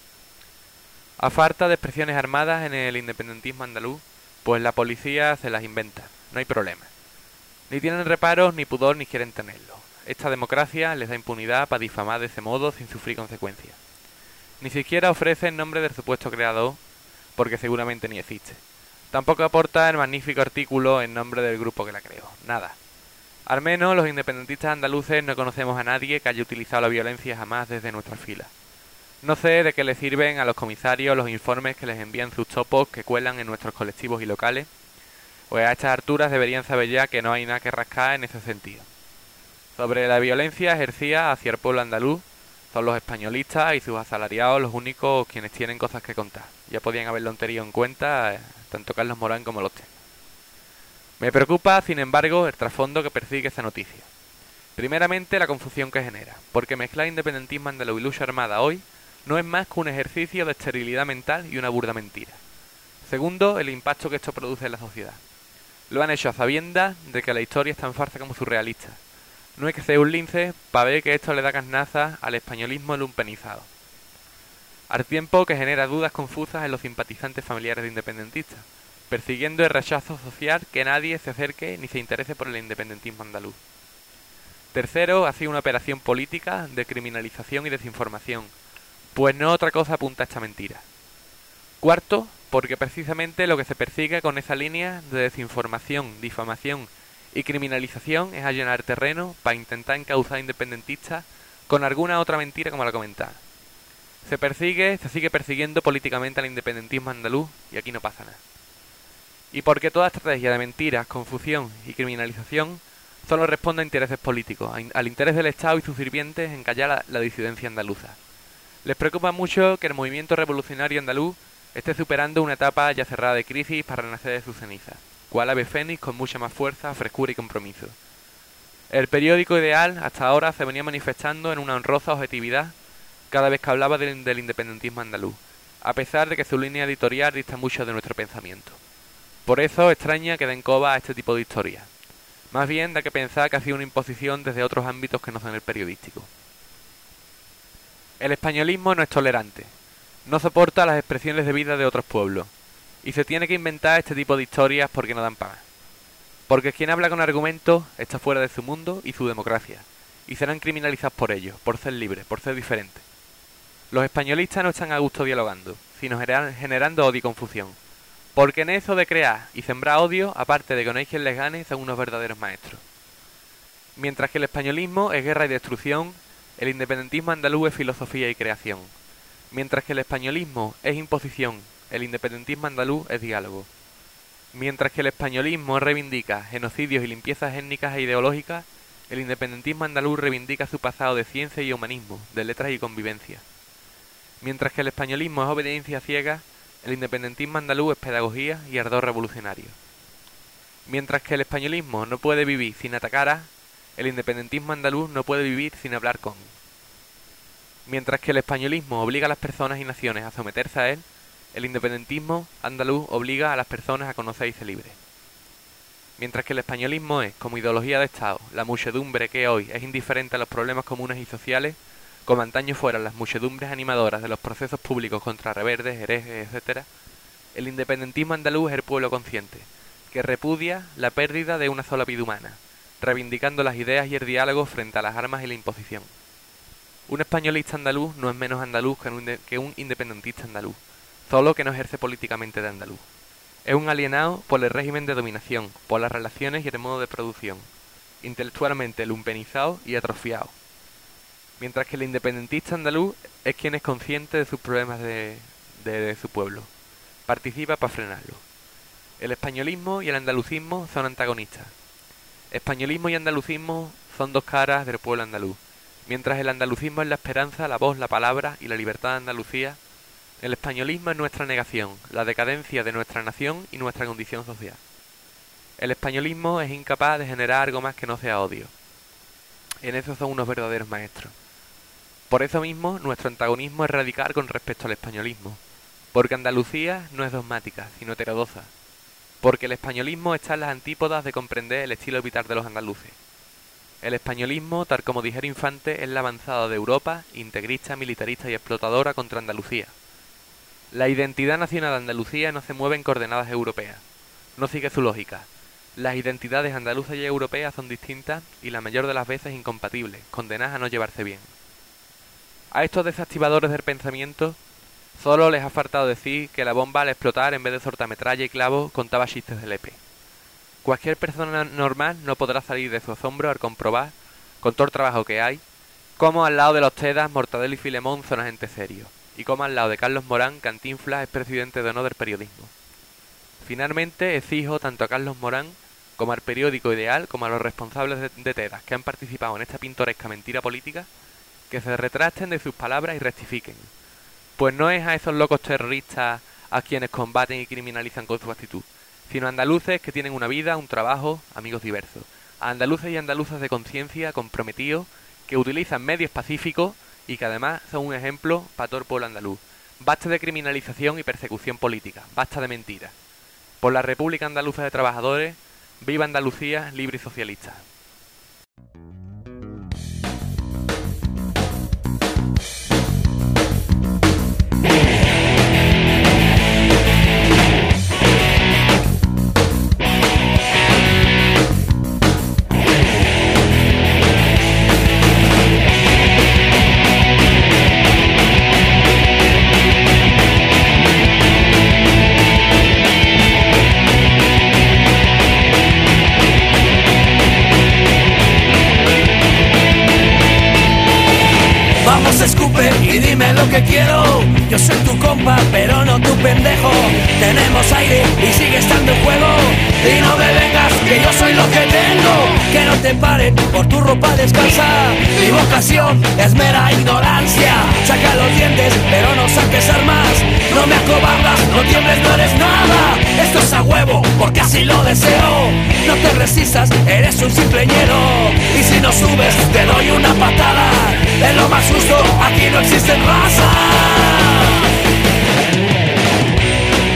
A falta de expresiones armadas en el independentismo andaluz, pues la policía se las inventa, no hay problema. Ni tienen reparos, ni pudor, ni quieren tenerlo. Esta democracia les da impunidad para difamar de ese modo sin sufrir consecuencias. Ni siquiera ofrece el nombre del supuesto creador, porque seguramente ni existe. Tampoco aporta el magnífico artículo en nombre del grupo que la creó, nada. Al menos los independentistas andaluces no conocemos a nadie que haya utilizado la violencia jamás desde nuestras filas. No sé de qué les sirven a los comisarios los informes que les envían sus topos que cuelan en nuestros colectivos y locales, pues a estas alturas deberían saber ya que no hay nada que rascar en ese sentido. Sobre la violencia ejercida hacia el pueblo andaluz, son los españolistas y sus asalariados los únicos quienes tienen cosas que contar. Ya podían haberlo tenido en cuenta eh, tanto Carlos Morán como los Tedas. Me preocupa, sin embargo, el trasfondo que persigue esta noticia. Primeramente, la confusión que genera, porque mezclar independentismo andaluz y lucha armada hoy no es más que un ejercicio de esterilidad mental y una burda mentira. Segundo, el impacto que esto produce en la sociedad. Lo han hecho a sabiendas de que la historia es tan farsa como surrealista. No es que sea un lince para ver que esto le da carnaza al españolismo lumpenizado. Al tiempo que genera dudas confusas en los simpatizantes familiares de independentistas, persiguiendo el rechazo social que nadie se acerque ni se interese por el independentismo andaluz. Tercero, ha sido una operación política de criminalización y desinformación, pues no otra cosa apunta a esta mentira. Cuarto, porque precisamente lo que se persigue con esa línea de desinformación, difamación y criminalización es allanar terreno para intentar encauzar independentistas con alguna otra mentira como la comentada. Se persigue, se sigue persiguiendo políticamente al independentismo andaluz y aquí no pasa nada. Y porque toda estrategia de mentiras, confusión y criminalización solo responde a intereses políticos, al interés del Estado y sus sirvientes en callar la, la disidencia andaluza. Les preocupa mucho que el movimiento revolucionario andaluz esté superando una etapa ya cerrada de crisis para renacer de sus cenizas, cual ave fénix con mucha más fuerza, frescura y compromiso. El periódico Ideal hasta ahora se venía manifestando en una honrosa objetividad cada vez que hablaba del, del independentismo andaluz, a pesar de que su línea editorial dista mucho de nuestro pensamiento. Por eso extraña que den coba a este tipo de historias. Más bien da que pensar que ha sido una imposición desde otros ámbitos que no son el periodístico. El españolismo no es tolerante, no soporta las expresiones de vida de otros pueblos, y se tiene que inventar este tipo de historias porque no dan para más. Porque quien habla con argumentos está fuera de su mundo y su democracia, y serán criminalizados por ello, por ser libres, por ser diferentes. Los españolistas no están a gusto dialogando, sino generando odio y confusión. Porque en eso de crear y sembrar odio, aparte de que no hay quien les gane, son unos verdaderos maestros. Mientras que el españolismo es guerra y destrucción, el independentismo andaluz es filosofía y creación. Mientras que el españolismo es imposición, el independentismo andaluz es diálogo. Mientras que el españolismo reivindica genocidios y limpiezas étnicas e ideológicas, el independentismo andaluz reivindica su pasado de ciencia y humanismo, de letras y convivencia. Mientras que el españolismo es obediencia ciega, el independentismo andaluz es pedagogía y ardor revolucionario. Mientras que el españolismo no puede vivir sin atacar a, el independentismo andaluz no puede vivir sin hablar con. Mientras que el españolismo obliga a las personas y naciones a someterse a él, el independentismo andaluz obliga a las personas a conocer y ser libres. Mientras que el españolismo es, como ideología de Estado, la muchedumbre que hoy es indiferente a los problemas comunes y sociales, como antaño fueran las muchedumbres animadoras de los procesos públicos contra reverdes, herejes, etcétera, el independentismo andaluz es el pueblo consciente, que repudia la pérdida de una sola vida humana, reivindicando las ideas y el diálogo frente a las armas y la imposición. Un españolista andaluz no es menos andaluz que un, que un independentista andaluz, solo que no ejerce políticamente de andaluz. Es un alienado por el régimen de dominación, por las relaciones y el modo de producción, intelectualmente lumpenizado y atrofiado. Mientras que el independentista andaluz es quien es consciente de sus problemas de, de, de su pueblo. Participa para frenarlo. El españolismo y el andalucismo son antagonistas. Españolismo y andalucismo son dos caras del pueblo andaluz. Mientras el andalucismo es la esperanza, la voz, la palabra y la libertad de Andalucía, el españolismo es nuestra negación, la decadencia de nuestra nación y nuestra condición social. El españolismo es incapaz de generar algo más que no sea odio. En eso son unos verdaderos maestros. Por eso mismo, nuestro antagonismo es radical con respecto al españolismo, porque Andalucía no es dogmática, sino heterodoxa, porque el españolismo está en las antípodas de comprender el estilo vital de los andaluces. El españolismo, tal como dijera Infante, es la avanzada de Europa, integrista, militarista y explotadora contra Andalucía. La identidad nacional de Andalucía no se mueve en coordenadas europeas, no sigue su lógica. Las identidades andaluzas y europeas son distintas y la mayor de las veces incompatibles, condenadas a no llevarse bien. A estos desactivadores del pensamiento solo les ha faltado decir que la bomba al explotar, en vez de soltar metralla y clavo, contaba chistes de Lepe. Cualquier persona normal no podrá salir de su asombro al comprobar, con todo el trabajo que hay, cómo al lado de los Tedas, Mortadelo y Filemón son agentes serios, y cómo al lado de Carlos Morán, Cantinflas es presidente de honor del periodismo. Finalmente exijo tanto a Carlos Morán como al periódico Ideal, como a los responsables de, de Tedas que han participado en esta pintoresca mentira política, que se retracten de sus palabras y rectifiquen. Pues no es a esos locos terroristas a quienes combaten y criminalizan con su actitud, sino a andaluces que tienen una vida, un trabajo, amigos diversos. A andaluces y andaluzas de conciencia, comprometidos, que utilizan medios pacíficos y que además son un ejemplo para todo el pueblo andaluz. Basta de criminalización y persecución política, basta de mentiras. Por la República Andaluza de Trabajadores, viva Andalucía libre y socialista. Escupe y dime lo que quiero. Yo soy tu compa, pero no tu pendejo. Tenemos aire y sigue estando en juego. Y no me vengas, que yo soy lo que tengo. Que no te paren por tu ropa descalza. Mi vocación es mera ignorancia. Saca los dientes, pero no saques armas. No me acobardas, no tiembles, no eres nada. Esto es a huevo, porque así lo deseo. No te resistas, eres un simple ñero. Y si no subes, te doy una patada. Es lo más justo, aquí no existen razas.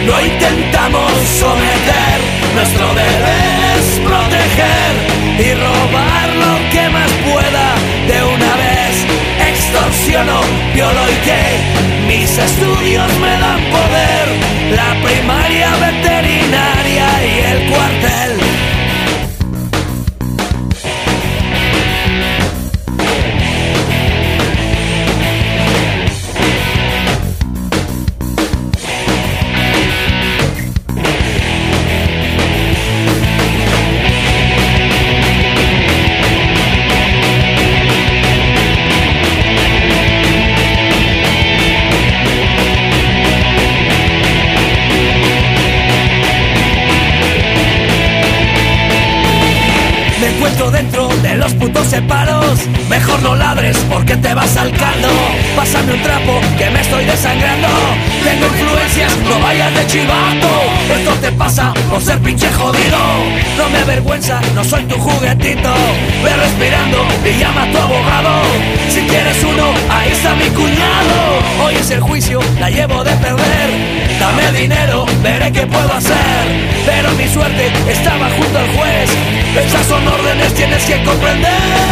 no intentamos someter. Nuestro deber es proteger y robar lo que más pueda de una vez. Extorsiono, violo y que mis estudios me dan poder. La primaria veterinaria y el cuartel. Dentro de los putos separos, mejor no ladres porque te vas al caldo. Pásame un trapo que me estoy desangrando. Tengo influencias, no vayas de chivato. Esto te pasa por ser pinche jodido. No me avergüenza, no soy tu juguetito. Ve respirando y llama a tu abogado. Si quieres uno, ahí está mi cuñado. Hoy es el juicio, la llevo de perder. Dame dinero, veré qué puedo hacer. Pero mi suerte estaba junto al juez. Esas son órdenes, tienes que comprender.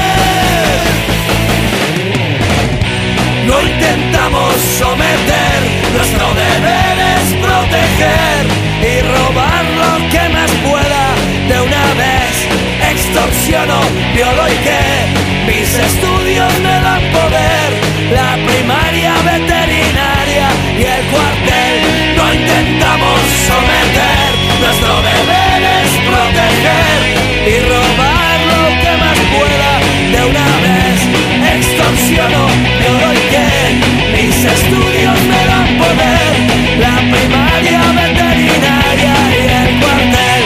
No intentamos someter, nuestro deber es proteger y robar lo que más pueda de una vez. Extorsiono, violo y que mis estudios me dan poder. La primaria veterinaria y el cuartel. No intentamos someter, nuestro deber es proteger y robar lo que más pueda de una vez. Extorsiono, violo y que mis estudios me dan poder. La primaria veterinaria y el cuartel.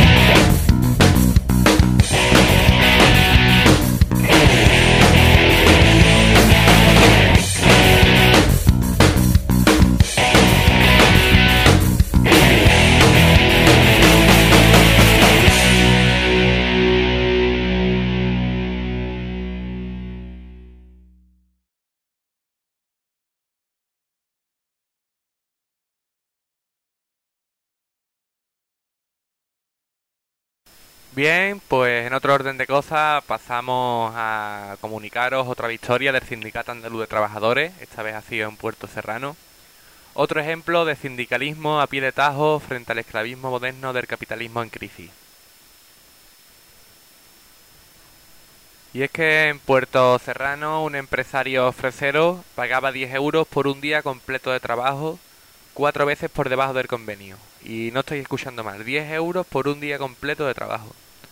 Bien, pues en otro orden de cosas pasamos a comunicaros otra victoria del Sindicato Andaluz de Trabajadores, esta vez ha sido en Puerto Serrano. Otro ejemplo de sindicalismo a pie de tajo frente al esclavismo moderno del capitalismo en crisis. Y es que en Puerto Serrano un empresario fresero pagaba diez euros por un día completo de trabajo, cuatro veces por debajo del convenio. Y no estoy escuchando mal, diez euros por un día completo de trabajo.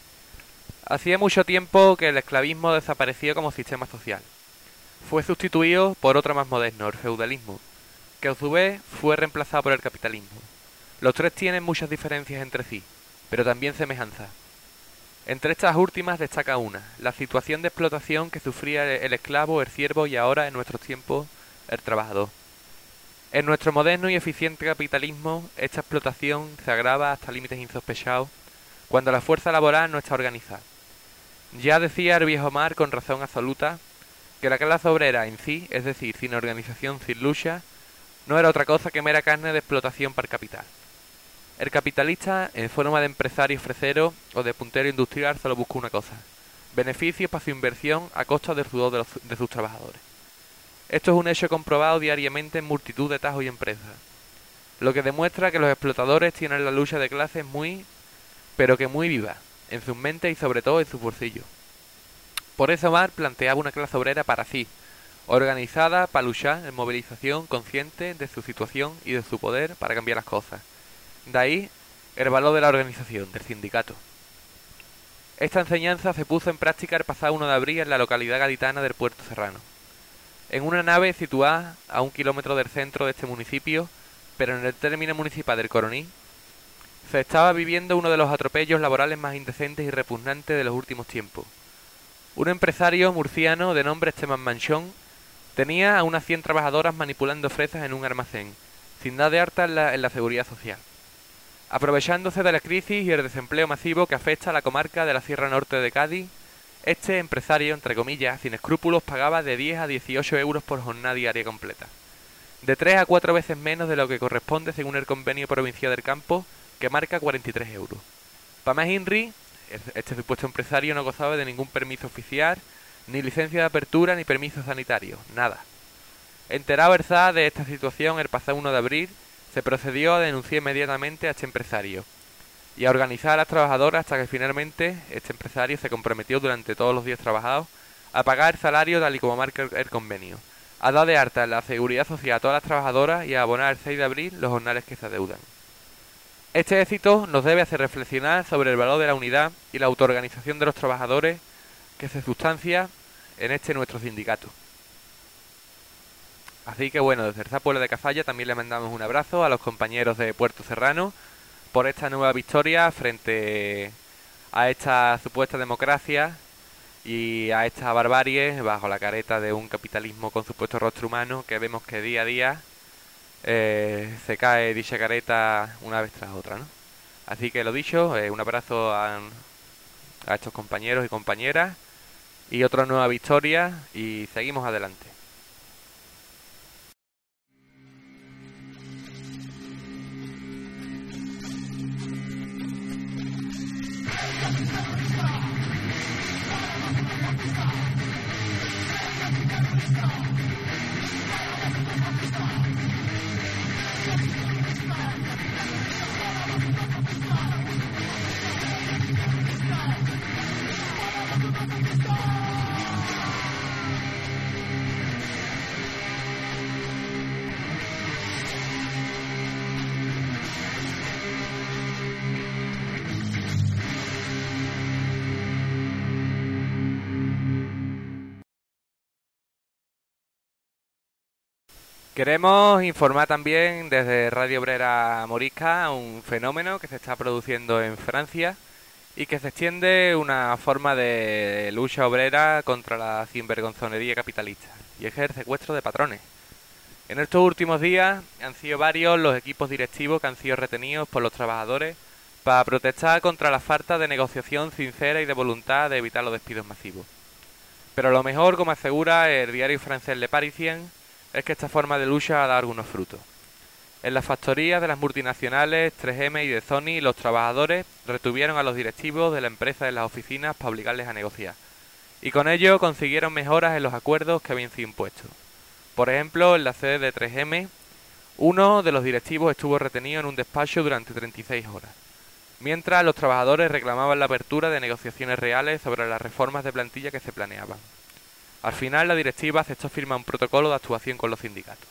Hacía mucho tiempo que el esclavismo desapareció como sistema social. Fue sustituido por otro más moderno, el feudalismo, que a su vez fue reemplazado por el capitalismo. Los tres tienen muchas diferencias entre sí, pero también semejanzas. Entre estas últimas destaca una, la situación de explotación que sufría el esclavo, el siervo y ahora en nuestros tiempos el trabajador. En nuestro moderno y eficiente capitalismo, esta explotación se agrava hasta límites insospechados cuando la fuerza laboral no está organizada. Ya decía el viejo Mar con razón absoluta que la clase obrera en sí, es decir, sin organización, sin lucha, no era otra cosa que mera carne de explotación para el capital. El capitalista, en forma de empresario fresero o de puntero industrial, solo busca una cosa: beneficios para su inversión a costa del sudor de, los, de sus trabajadores. Esto es un hecho comprobado diariamente en multitud de tajos y empresas, lo que demuestra que los explotadores tienen la lucha de clases muy, pero que muy viva, en sus mentes y sobre todo en sus bolsillos. Por eso Marx planteaba una clase obrera para sí, organizada para luchar en movilización consciente de su situación y de su poder para cambiar las cosas. De ahí el valor de la organización, del sindicato. Esta enseñanza se puso en práctica el pasado uno de abril en la localidad gaditana del Puerto Serrano. En una nave situada a un kilómetro del centro de este municipio, pero en el término municipal del Coroní, se estaba viviendo uno de los atropellos laborales más indecentes y repugnantes de los últimos tiempos. Un empresario murciano de nombre Esteban Manchón tenía a unas cien trabajadoras manipulando fresas en un almacén, sin dar de alta en la, en la seguridad social. Aprovechándose de la crisis y el desempleo masivo que afecta a la comarca de la Sierra Norte de Cádiz, este empresario, entre comillas, sin escrúpulos, pagaba de diez a dieciocho euros por jornada diaria completa. de tres a cuatro veces menos de lo que corresponde según el convenio provincial del campo, que marca cuarenta y tres euros. Para más Inri, este supuesto empresario no gozaba de ningún permiso oficial, ni licencia de apertura, ni permiso sanitario, nada. Enterado el Z A de esta situación el pasado uno de abril, se procedió a denunciar inmediatamente a este empresario y a organizar a las trabajadoras hasta que finalmente este empresario se comprometió durante todos los días trabajados a pagar el salario tal y como marca el, el convenio, a dar de alta en la seguridad social a todas las trabajadoras y a abonar el seis de abril los jornales que se adeudan. Este éxito nos debe hacer reflexionar sobre el valor de la unidad y la autoorganización de los trabajadores que se sustancia en este nuestro sindicato. Así que bueno, desde el Z A Puebla de Cazalla también le mandamos un abrazo a los compañeros de Puerto Serrano por esta nueva victoria frente a esta supuesta democracia y a esta barbarie bajo la careta de un capitalismo con supuesto rostro humano que vemos que día a día eh, se cae dicha careta una vez tras otra, ¿no? Así que lo dicho, eh, un abrazo a, a estos compañeros y compañeras y otra nueva victoria y seguimos adelante. Queremos informar también desde Radio Obrera Morisca un fenómeno que se está produciendo en Francia y que se extiende una forma de lucha obrera contra la sinvergonzonería capitalista, y es el secuestro de patrones. En estos últimos días han sido varios los equipos directivos que han sido retenidos por los trabajadores para protestar contra la falta de negociación sincera y de voluntad de evitar los despidos masivos. Pero lo mejor, como asegura el diario francés Le Parisien, es que esta forma de lucha ha dado algunos frutos. En las factorías de las multinacionales tres eme y de Sony, los trabajadores retuvieron a los directivos de la empresa en las oficinas para obligarles a negociar, y con ello consiguieron mejoras en los acuerdos que habían sido impuestos. Por ejemplo, en la sede de tres eme, uno de los directivos estuvo retenido en un despacho durante treinta y seis horas, mientras los trabajadores reclamaban la apertura de negociaciones reales sobre las reformas de plantilla que se planeaban. Al final, la directiva aceptó firmar un protocolo de actuación con los sindicatos.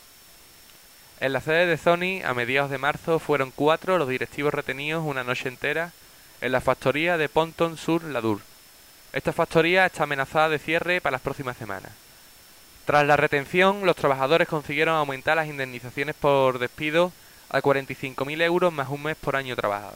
En la sede de Sony, a mediados de marzo, fueron cuatro los directivos retenidos una noche entera en la factoría de Ponton-sur-Ladour. Esta factoría está amenazada de cierre para las próximas semanas. Tras la retención, los trabajadores consiguieron aumentar las indemnizaciones por despido a cuarenta y cinco mil euros más un mes por año trabajado.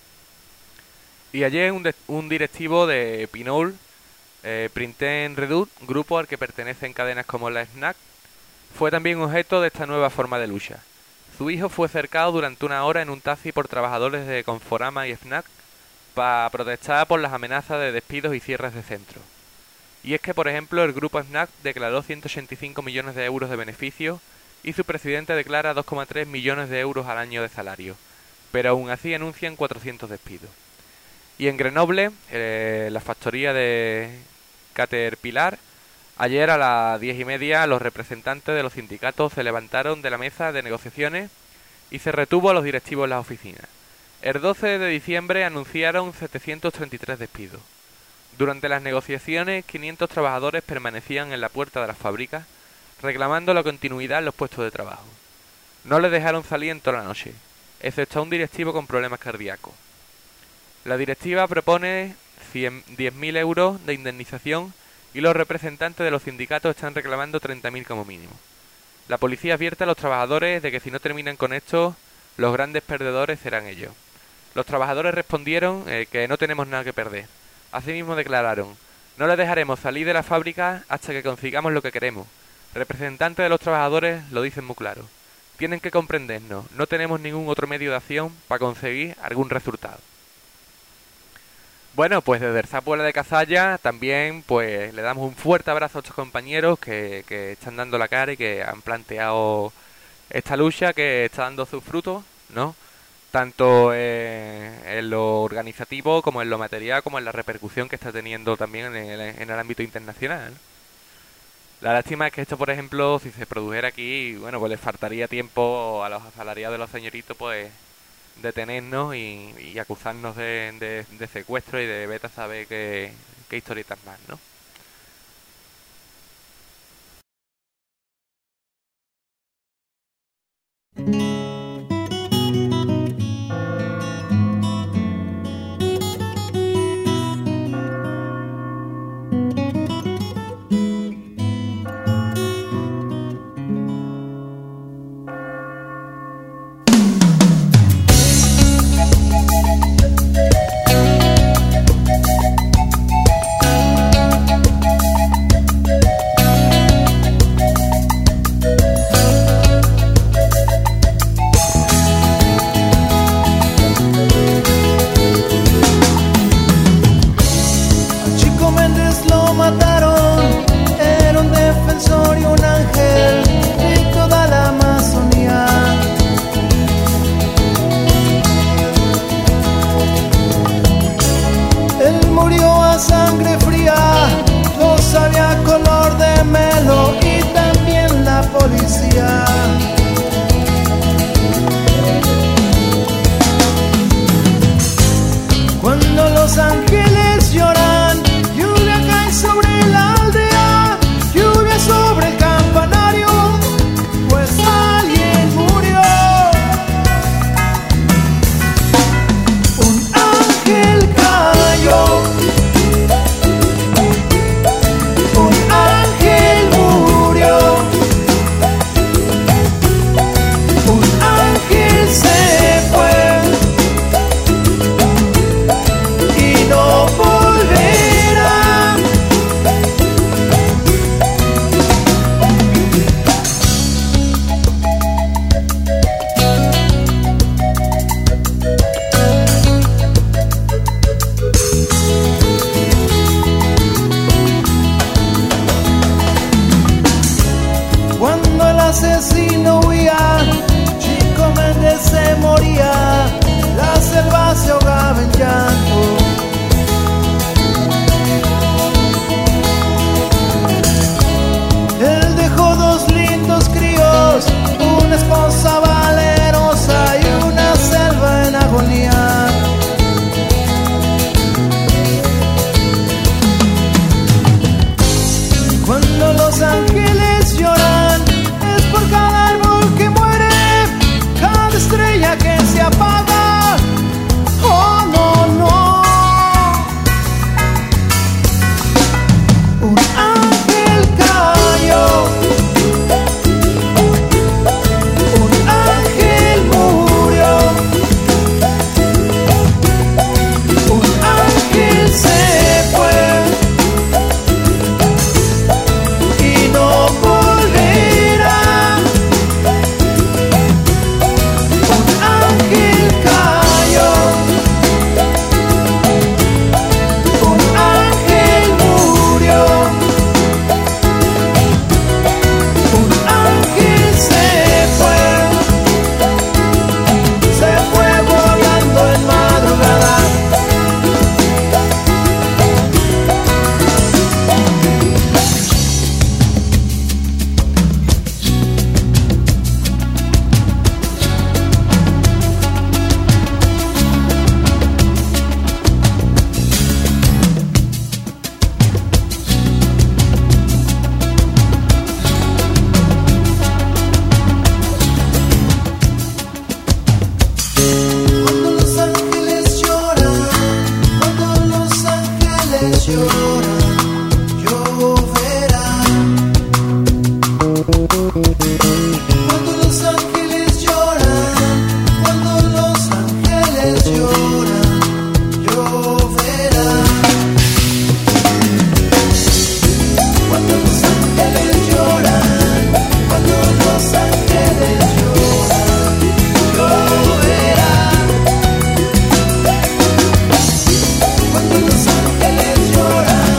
Y ayer un, un directivo de Pinol, Eh, Printemps Redoute, grupo al que pertenecen cadenas como la Fnac, fue también objeto de esta nueva forma de lucha. Su hijo fue cercado durante una hora en un taxi por trabajadores de Conforama y Fnac para protestar por las amenazas de despidos y cierres de centros. Y es que, por ejemplo, el grupo Fnac declaró ciento ochenta y cinco millones de euros de beneficios y su presidente declara dos coma tres millones de euros al año de salario, pero aún así anuncian cuatrocientos despidos. Y en Grenoble, eh, la factoría de Caterpillar, ayer a las diez y media los representantes de los sindicatos se levantaron de la mesa de negociaciones y se retuvo a los directivos en las oficinas. El doce de diciembre anunciaron setecientos treinta y tres despidos. Durante las negociaciones, quinientos trabajadores permanecían en la puerta de las fábricas reclamando la continuidad en los puestos de trabajo. No les dejaron salir en toda la noche, excepto a un directivo con problemas cardíacos. La directiva propone diez mil euros de indemnización y los representantes de los sindicatos están reclamando treinta mil como mínimo. La policía advierte a los trabajadores de que si no terminan con esto, los grandes perdedores serán ellos. Los trabajadores respondieron eh, que no tenemos nada que perder. Asimismo declararon: no les dejaremos salir de la fábrica hasta que consigamos lo que queremos. Representantes de los trabajadores lo dicen muy claro. Tienen que comprendernos, no tenemos ningún otro medio de acción para conseguir algún resultado. Bueno, pues desde el Z A Puebla de Cazalla también pues le damos un fuerte abrazo a estos compañeros que, que están dando la cara y que han planteado esta lucha que está dando sus frutos, ¿no? Tanto eh, en lo organizativo como en lo material, como en la repercusión que está teniendo también en el, en el ámbito internacional, ¿no? La lástima es que esto, por ejemplo, si se produjera aquí, bueno, pues les faltaría tiempo a los asalariados de los señoritos, pues, detenernos y, y acusarnos de, de, de secuestro y de vete a saber qué, qué historietas más, ¿no? Cuando los ángeles lloran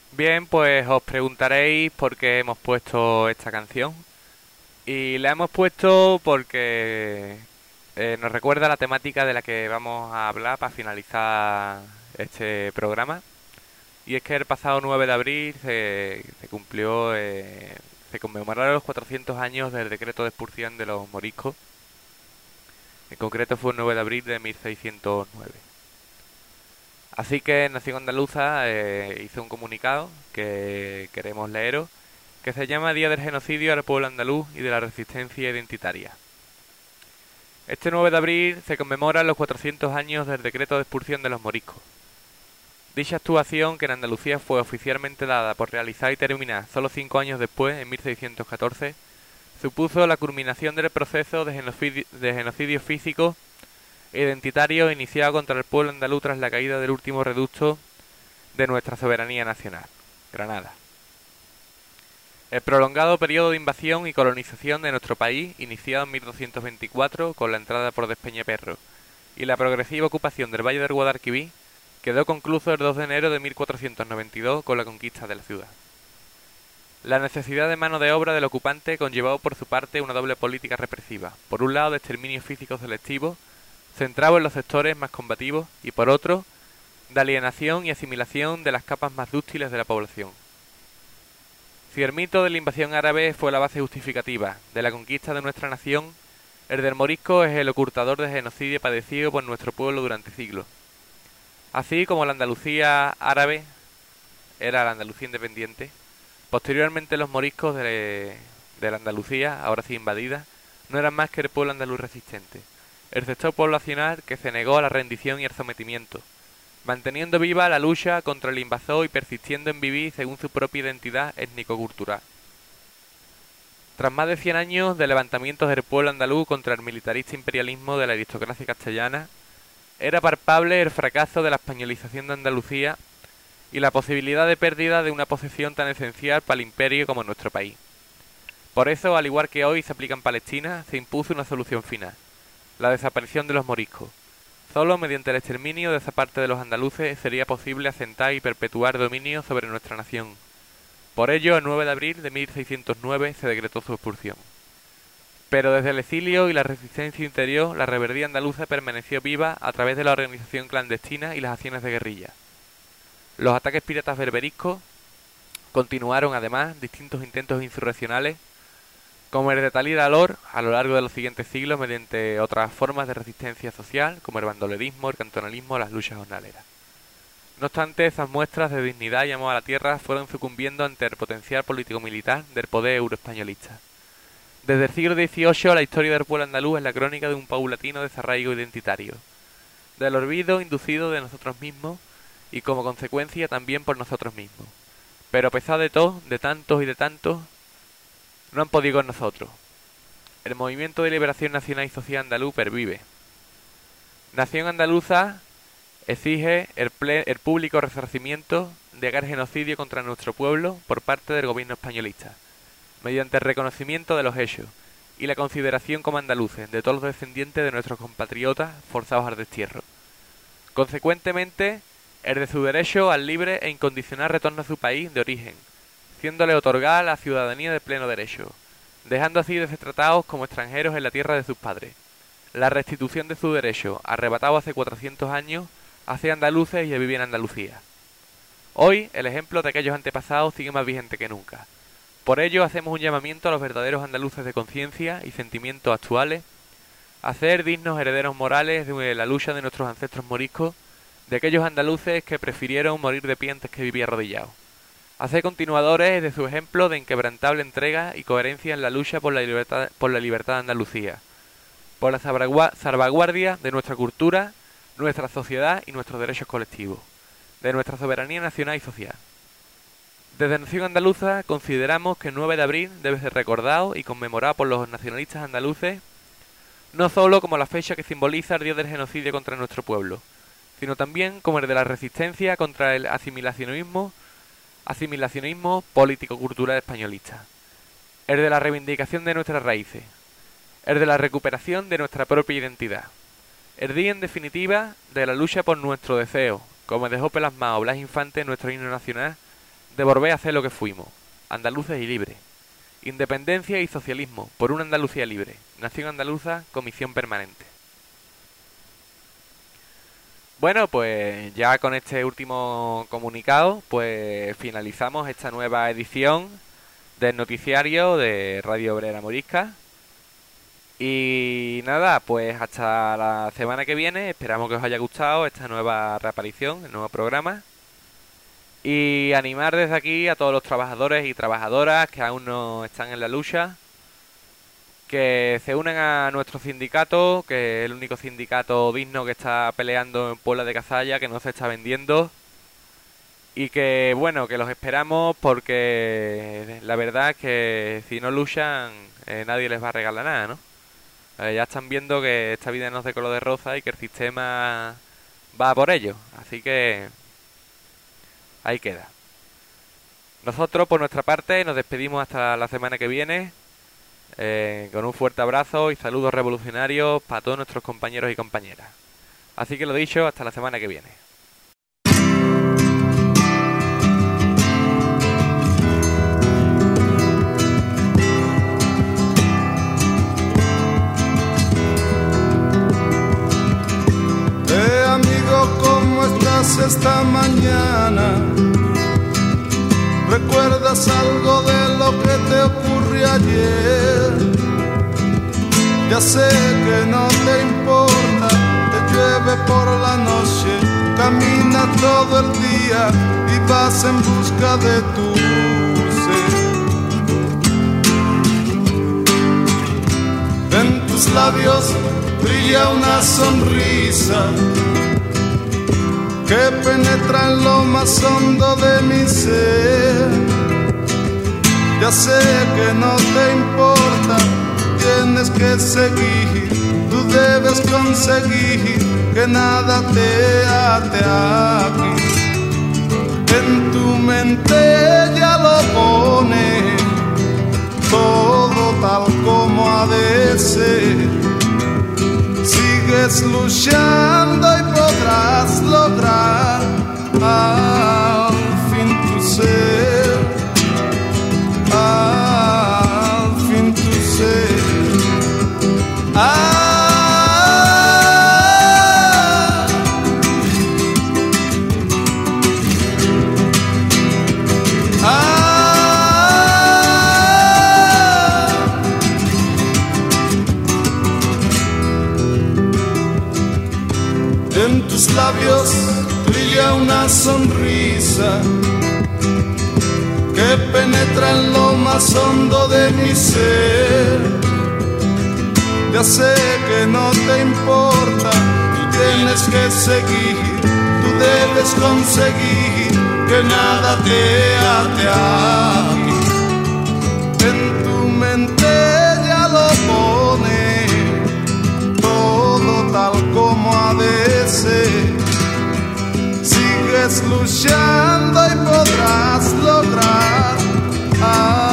Bien, pues os preguntaréis por qué hemos puesto esta canción. Y la hemos puesto porque eh, nos recuerda la temática de la que vamos a hablar para finalizar este programa. Y es que el pasado nueve de abril se, se cumplió, eh, se conmemoraron los cuatrocientos años del decreto de expulsión de los moriscos. En concreto fue el nueve de abril de mil seiscientos nueve. Así que Nación Andaluza eh, hizo un comunicado que queremos leeros, que se llama Día del Genocidio al Pueblo Andaluz y de la Resistencia Identitaria. Este nueve de abril se conmemoran los cuatrocientos años del decreto de expulsión de los moriscos. Dicha actuación, que en Andalucía fue oficialmente dada por realizar y terminar solo cinco años después, en mil seiscientos catorce, supuso la culminación del proceso de genocidio, de genocidio físico e identitario iniciado contra el pueblo andaluz tras la caída del último reducto de nuestra soberanía nacional, Granada. El prolongado periodo de invasión y colonización de nuestro país, iniciado en mil doscientos veinticuatro con la entrada por Despeñaperro y la progresiva ocupación del Valle del Guadalquivir, quedó concluso el dos de enero de mil cuatrocientos noventa y dos con la conquista de la ciudad. La necesidad de mano de obra del ocupante conllevó por su parte una doble política represiva, por un lado de exterminio físico selectivo, centrado en los sectores más combativos, y por otro, de alienación y asimilación de las capas más dúctiles de la población. Si el mito de la invasión árabe fue la base justificativa de la conquista de nuestra nación, el del morisco es el ocultador del genocidio padecido por nuestro pueblo durante siglos. Así como la Andalucía árabe era la Andalucía independiente, posteriormente los moriscos de, de la Andalucía, ahora sí invadida, no eran más que el pueblo andaluz resistente, el sector poblacional que se negó a la rendición y al sometimiento, manteniendo viva la lucha contra el invasor y persistiendo en vivir según su propia identidad étnico-cultural. Tras más de cien años de levantamientos del pueblo andaluz contra el militarista imperialismo de la aristocracia castellana, era palpable el fracaso de la españolización de Andalucía y la posibilidad de pérdida de una posesión tan esencial para el imperio como nuestro país. Por eso, al igual que hoy se aplica en Palestina, se impuso una solución final: la desaparición de los moriscos. Solo mediante el exterminio de esa parte de los andaluces sería posible asentar y perpetuar dominio sobre nuestra nación. Por ello, el nueve de abril de mil seiscientos nueve se decretó su expulsión. Pero desde el exilio y la resistencia interior, la rebeldía andaluza permaneció viva a través de la organización clandestina y las acciones de guerrilla. Los ataques piratas berberiscos continuaron además distintos intentos insurreccionales, como el de Talida Alor, a lo largo de los siguientes siglos mediante otras formas de resistencia social, como el bandolerismo, el cantonalismo o las luchas jornaleras. No obstante, esas muestras de dignidad y amor a la tierra fueron sucumbiendo ante el potencial político-militar del poder euroespañolista. Desde el siglo dieciocho, la historia del pueblo andaluz es la crónica de un paulatino desarraigo identitario, del olvido inducido de nosotros mismos y como consecuencia también por nosotros mismos. Pero a pesar de todo, de tantos y de tantos, no han podido con nosotros. El movimiento de liberación nacional y social andaluz pervive. Nación Andaluza exige el, ple el público resarcimiento de aquel genocidio contra nuestro pueblo por parte del gobierno españolista, mediante el reconocimiento de los hechos y la consideración como andaluces de todos los descendientes de nuestros compatriotas forzados al destierro. Consecuentemente, el de su derecho al libre e incondicional retorno a su país de origen, siéndole otorgada la ciudadanía de pleno derecho, dejando así de ser tratados como extranjeros en la tierra de sus padres. La restitución de su derecho, arrebatado hace cuatrocientos años, a ser andaluces y a vivir en Andalucía. Hoy, el ejemplo de aquellos antepasados sigue más vigente que nunca. Por ello, hacemos un llamamiento a los verdaderos andaluces de conciencia y sentimientos actuales a ser dignos herederos morales de la lucha de nuestros ancestros moriscos, de aquellos andaluces que prefirieron morir de pie antes que vivir arrodillados, a ser continuadores de su ejemplo de inquebrantable entrega y coherencia en la lucha por la libertad, por la libertad de Andalucía, por la salvaguardia de nuestra cultura, nuestra sociedad y nuestros derechos colectivos, de nuestra soberanía nacional y social. Desde Nación Andaluza consideramos que el nueve de abril debe ser recordado y conmemorado por los nacionalistas andaluces no solo como la fecha que simboliza el día del genocidio contra nuestro pueblo, sino también como el de la resistencia contra el asimilacionismo, asimilacionismo político-cultural españolista, el de la reivindicación de nuestras raíces, el de la recuperación de nuestra propia identidad, el día en definitiva de la lucha por nuestro deseo, como dejó plasmado Blas Infante en nuestro himno nacional, de volver a hacer lo que fuimos, andaluces y libres. Independencia y socialismo, por una Andalucía libre. Nación Andaluza, Comisión Permanente. Bueno, pues ya con este último comunicado, pues finalizamos esta nueva edición del noticiario de Radio Obrera Morisca. Y nada, pues hasta la semana que viene. Esperamos que os haya gustado esta nueva reaparición, el nuevo programa. Y animar desde aquí a todos los trabajadores y trabajadoras que aún no están en la lucha, que se unan a nuestro sindicato, que es el único sindicato digno que está peleando en Puebla de Cazalla, que no se está vendiendo. Y que, bueno, que los esperamos porque la verdad es que si no luchan, eh, nadie les va a regalar nada, ¿no? Eh, ya están viendo que esta vida no es de color de rosa y que el sistema va por ello. Así que ahí queda. Nosotros, por nuestra parte, nos despedimos hasta la semana que viene. Eh, con un fuerte abrazo y saludos revolucionarios para todos nuestros compañeros y compañeras. Así que lo dicho, hasta la semana que viene. Eh, amigo, ¿cómo estás esta mañana? ¿Recuerdas algo de lo que te ocurrió ayer? Ya sé que no te importa, te llueve por la noche, camina todo el día y vas en busca de tu ser. En tus labios brilla una sonrisa que penetra en lo más hondo de mi ser. Ya sé que no te importa, tienes que seguir, tú debes conseguir que nada te ate aquí. En tu mente ya lo pone todo tal como ha de ser. Sigues luchando y podrás lograr al fin tu ser, al fin tu ser. Ah, en tus labios brilla una sonrisa que penetra en lo más hondo de mi ser. Ya sé que no te importa, tú tienes que seguir, tú debes conseguir que nada te ate aquí. En tu mente ya lo pone todo tal como ha de ser. Sigues luchando y podrás lograr. Ah,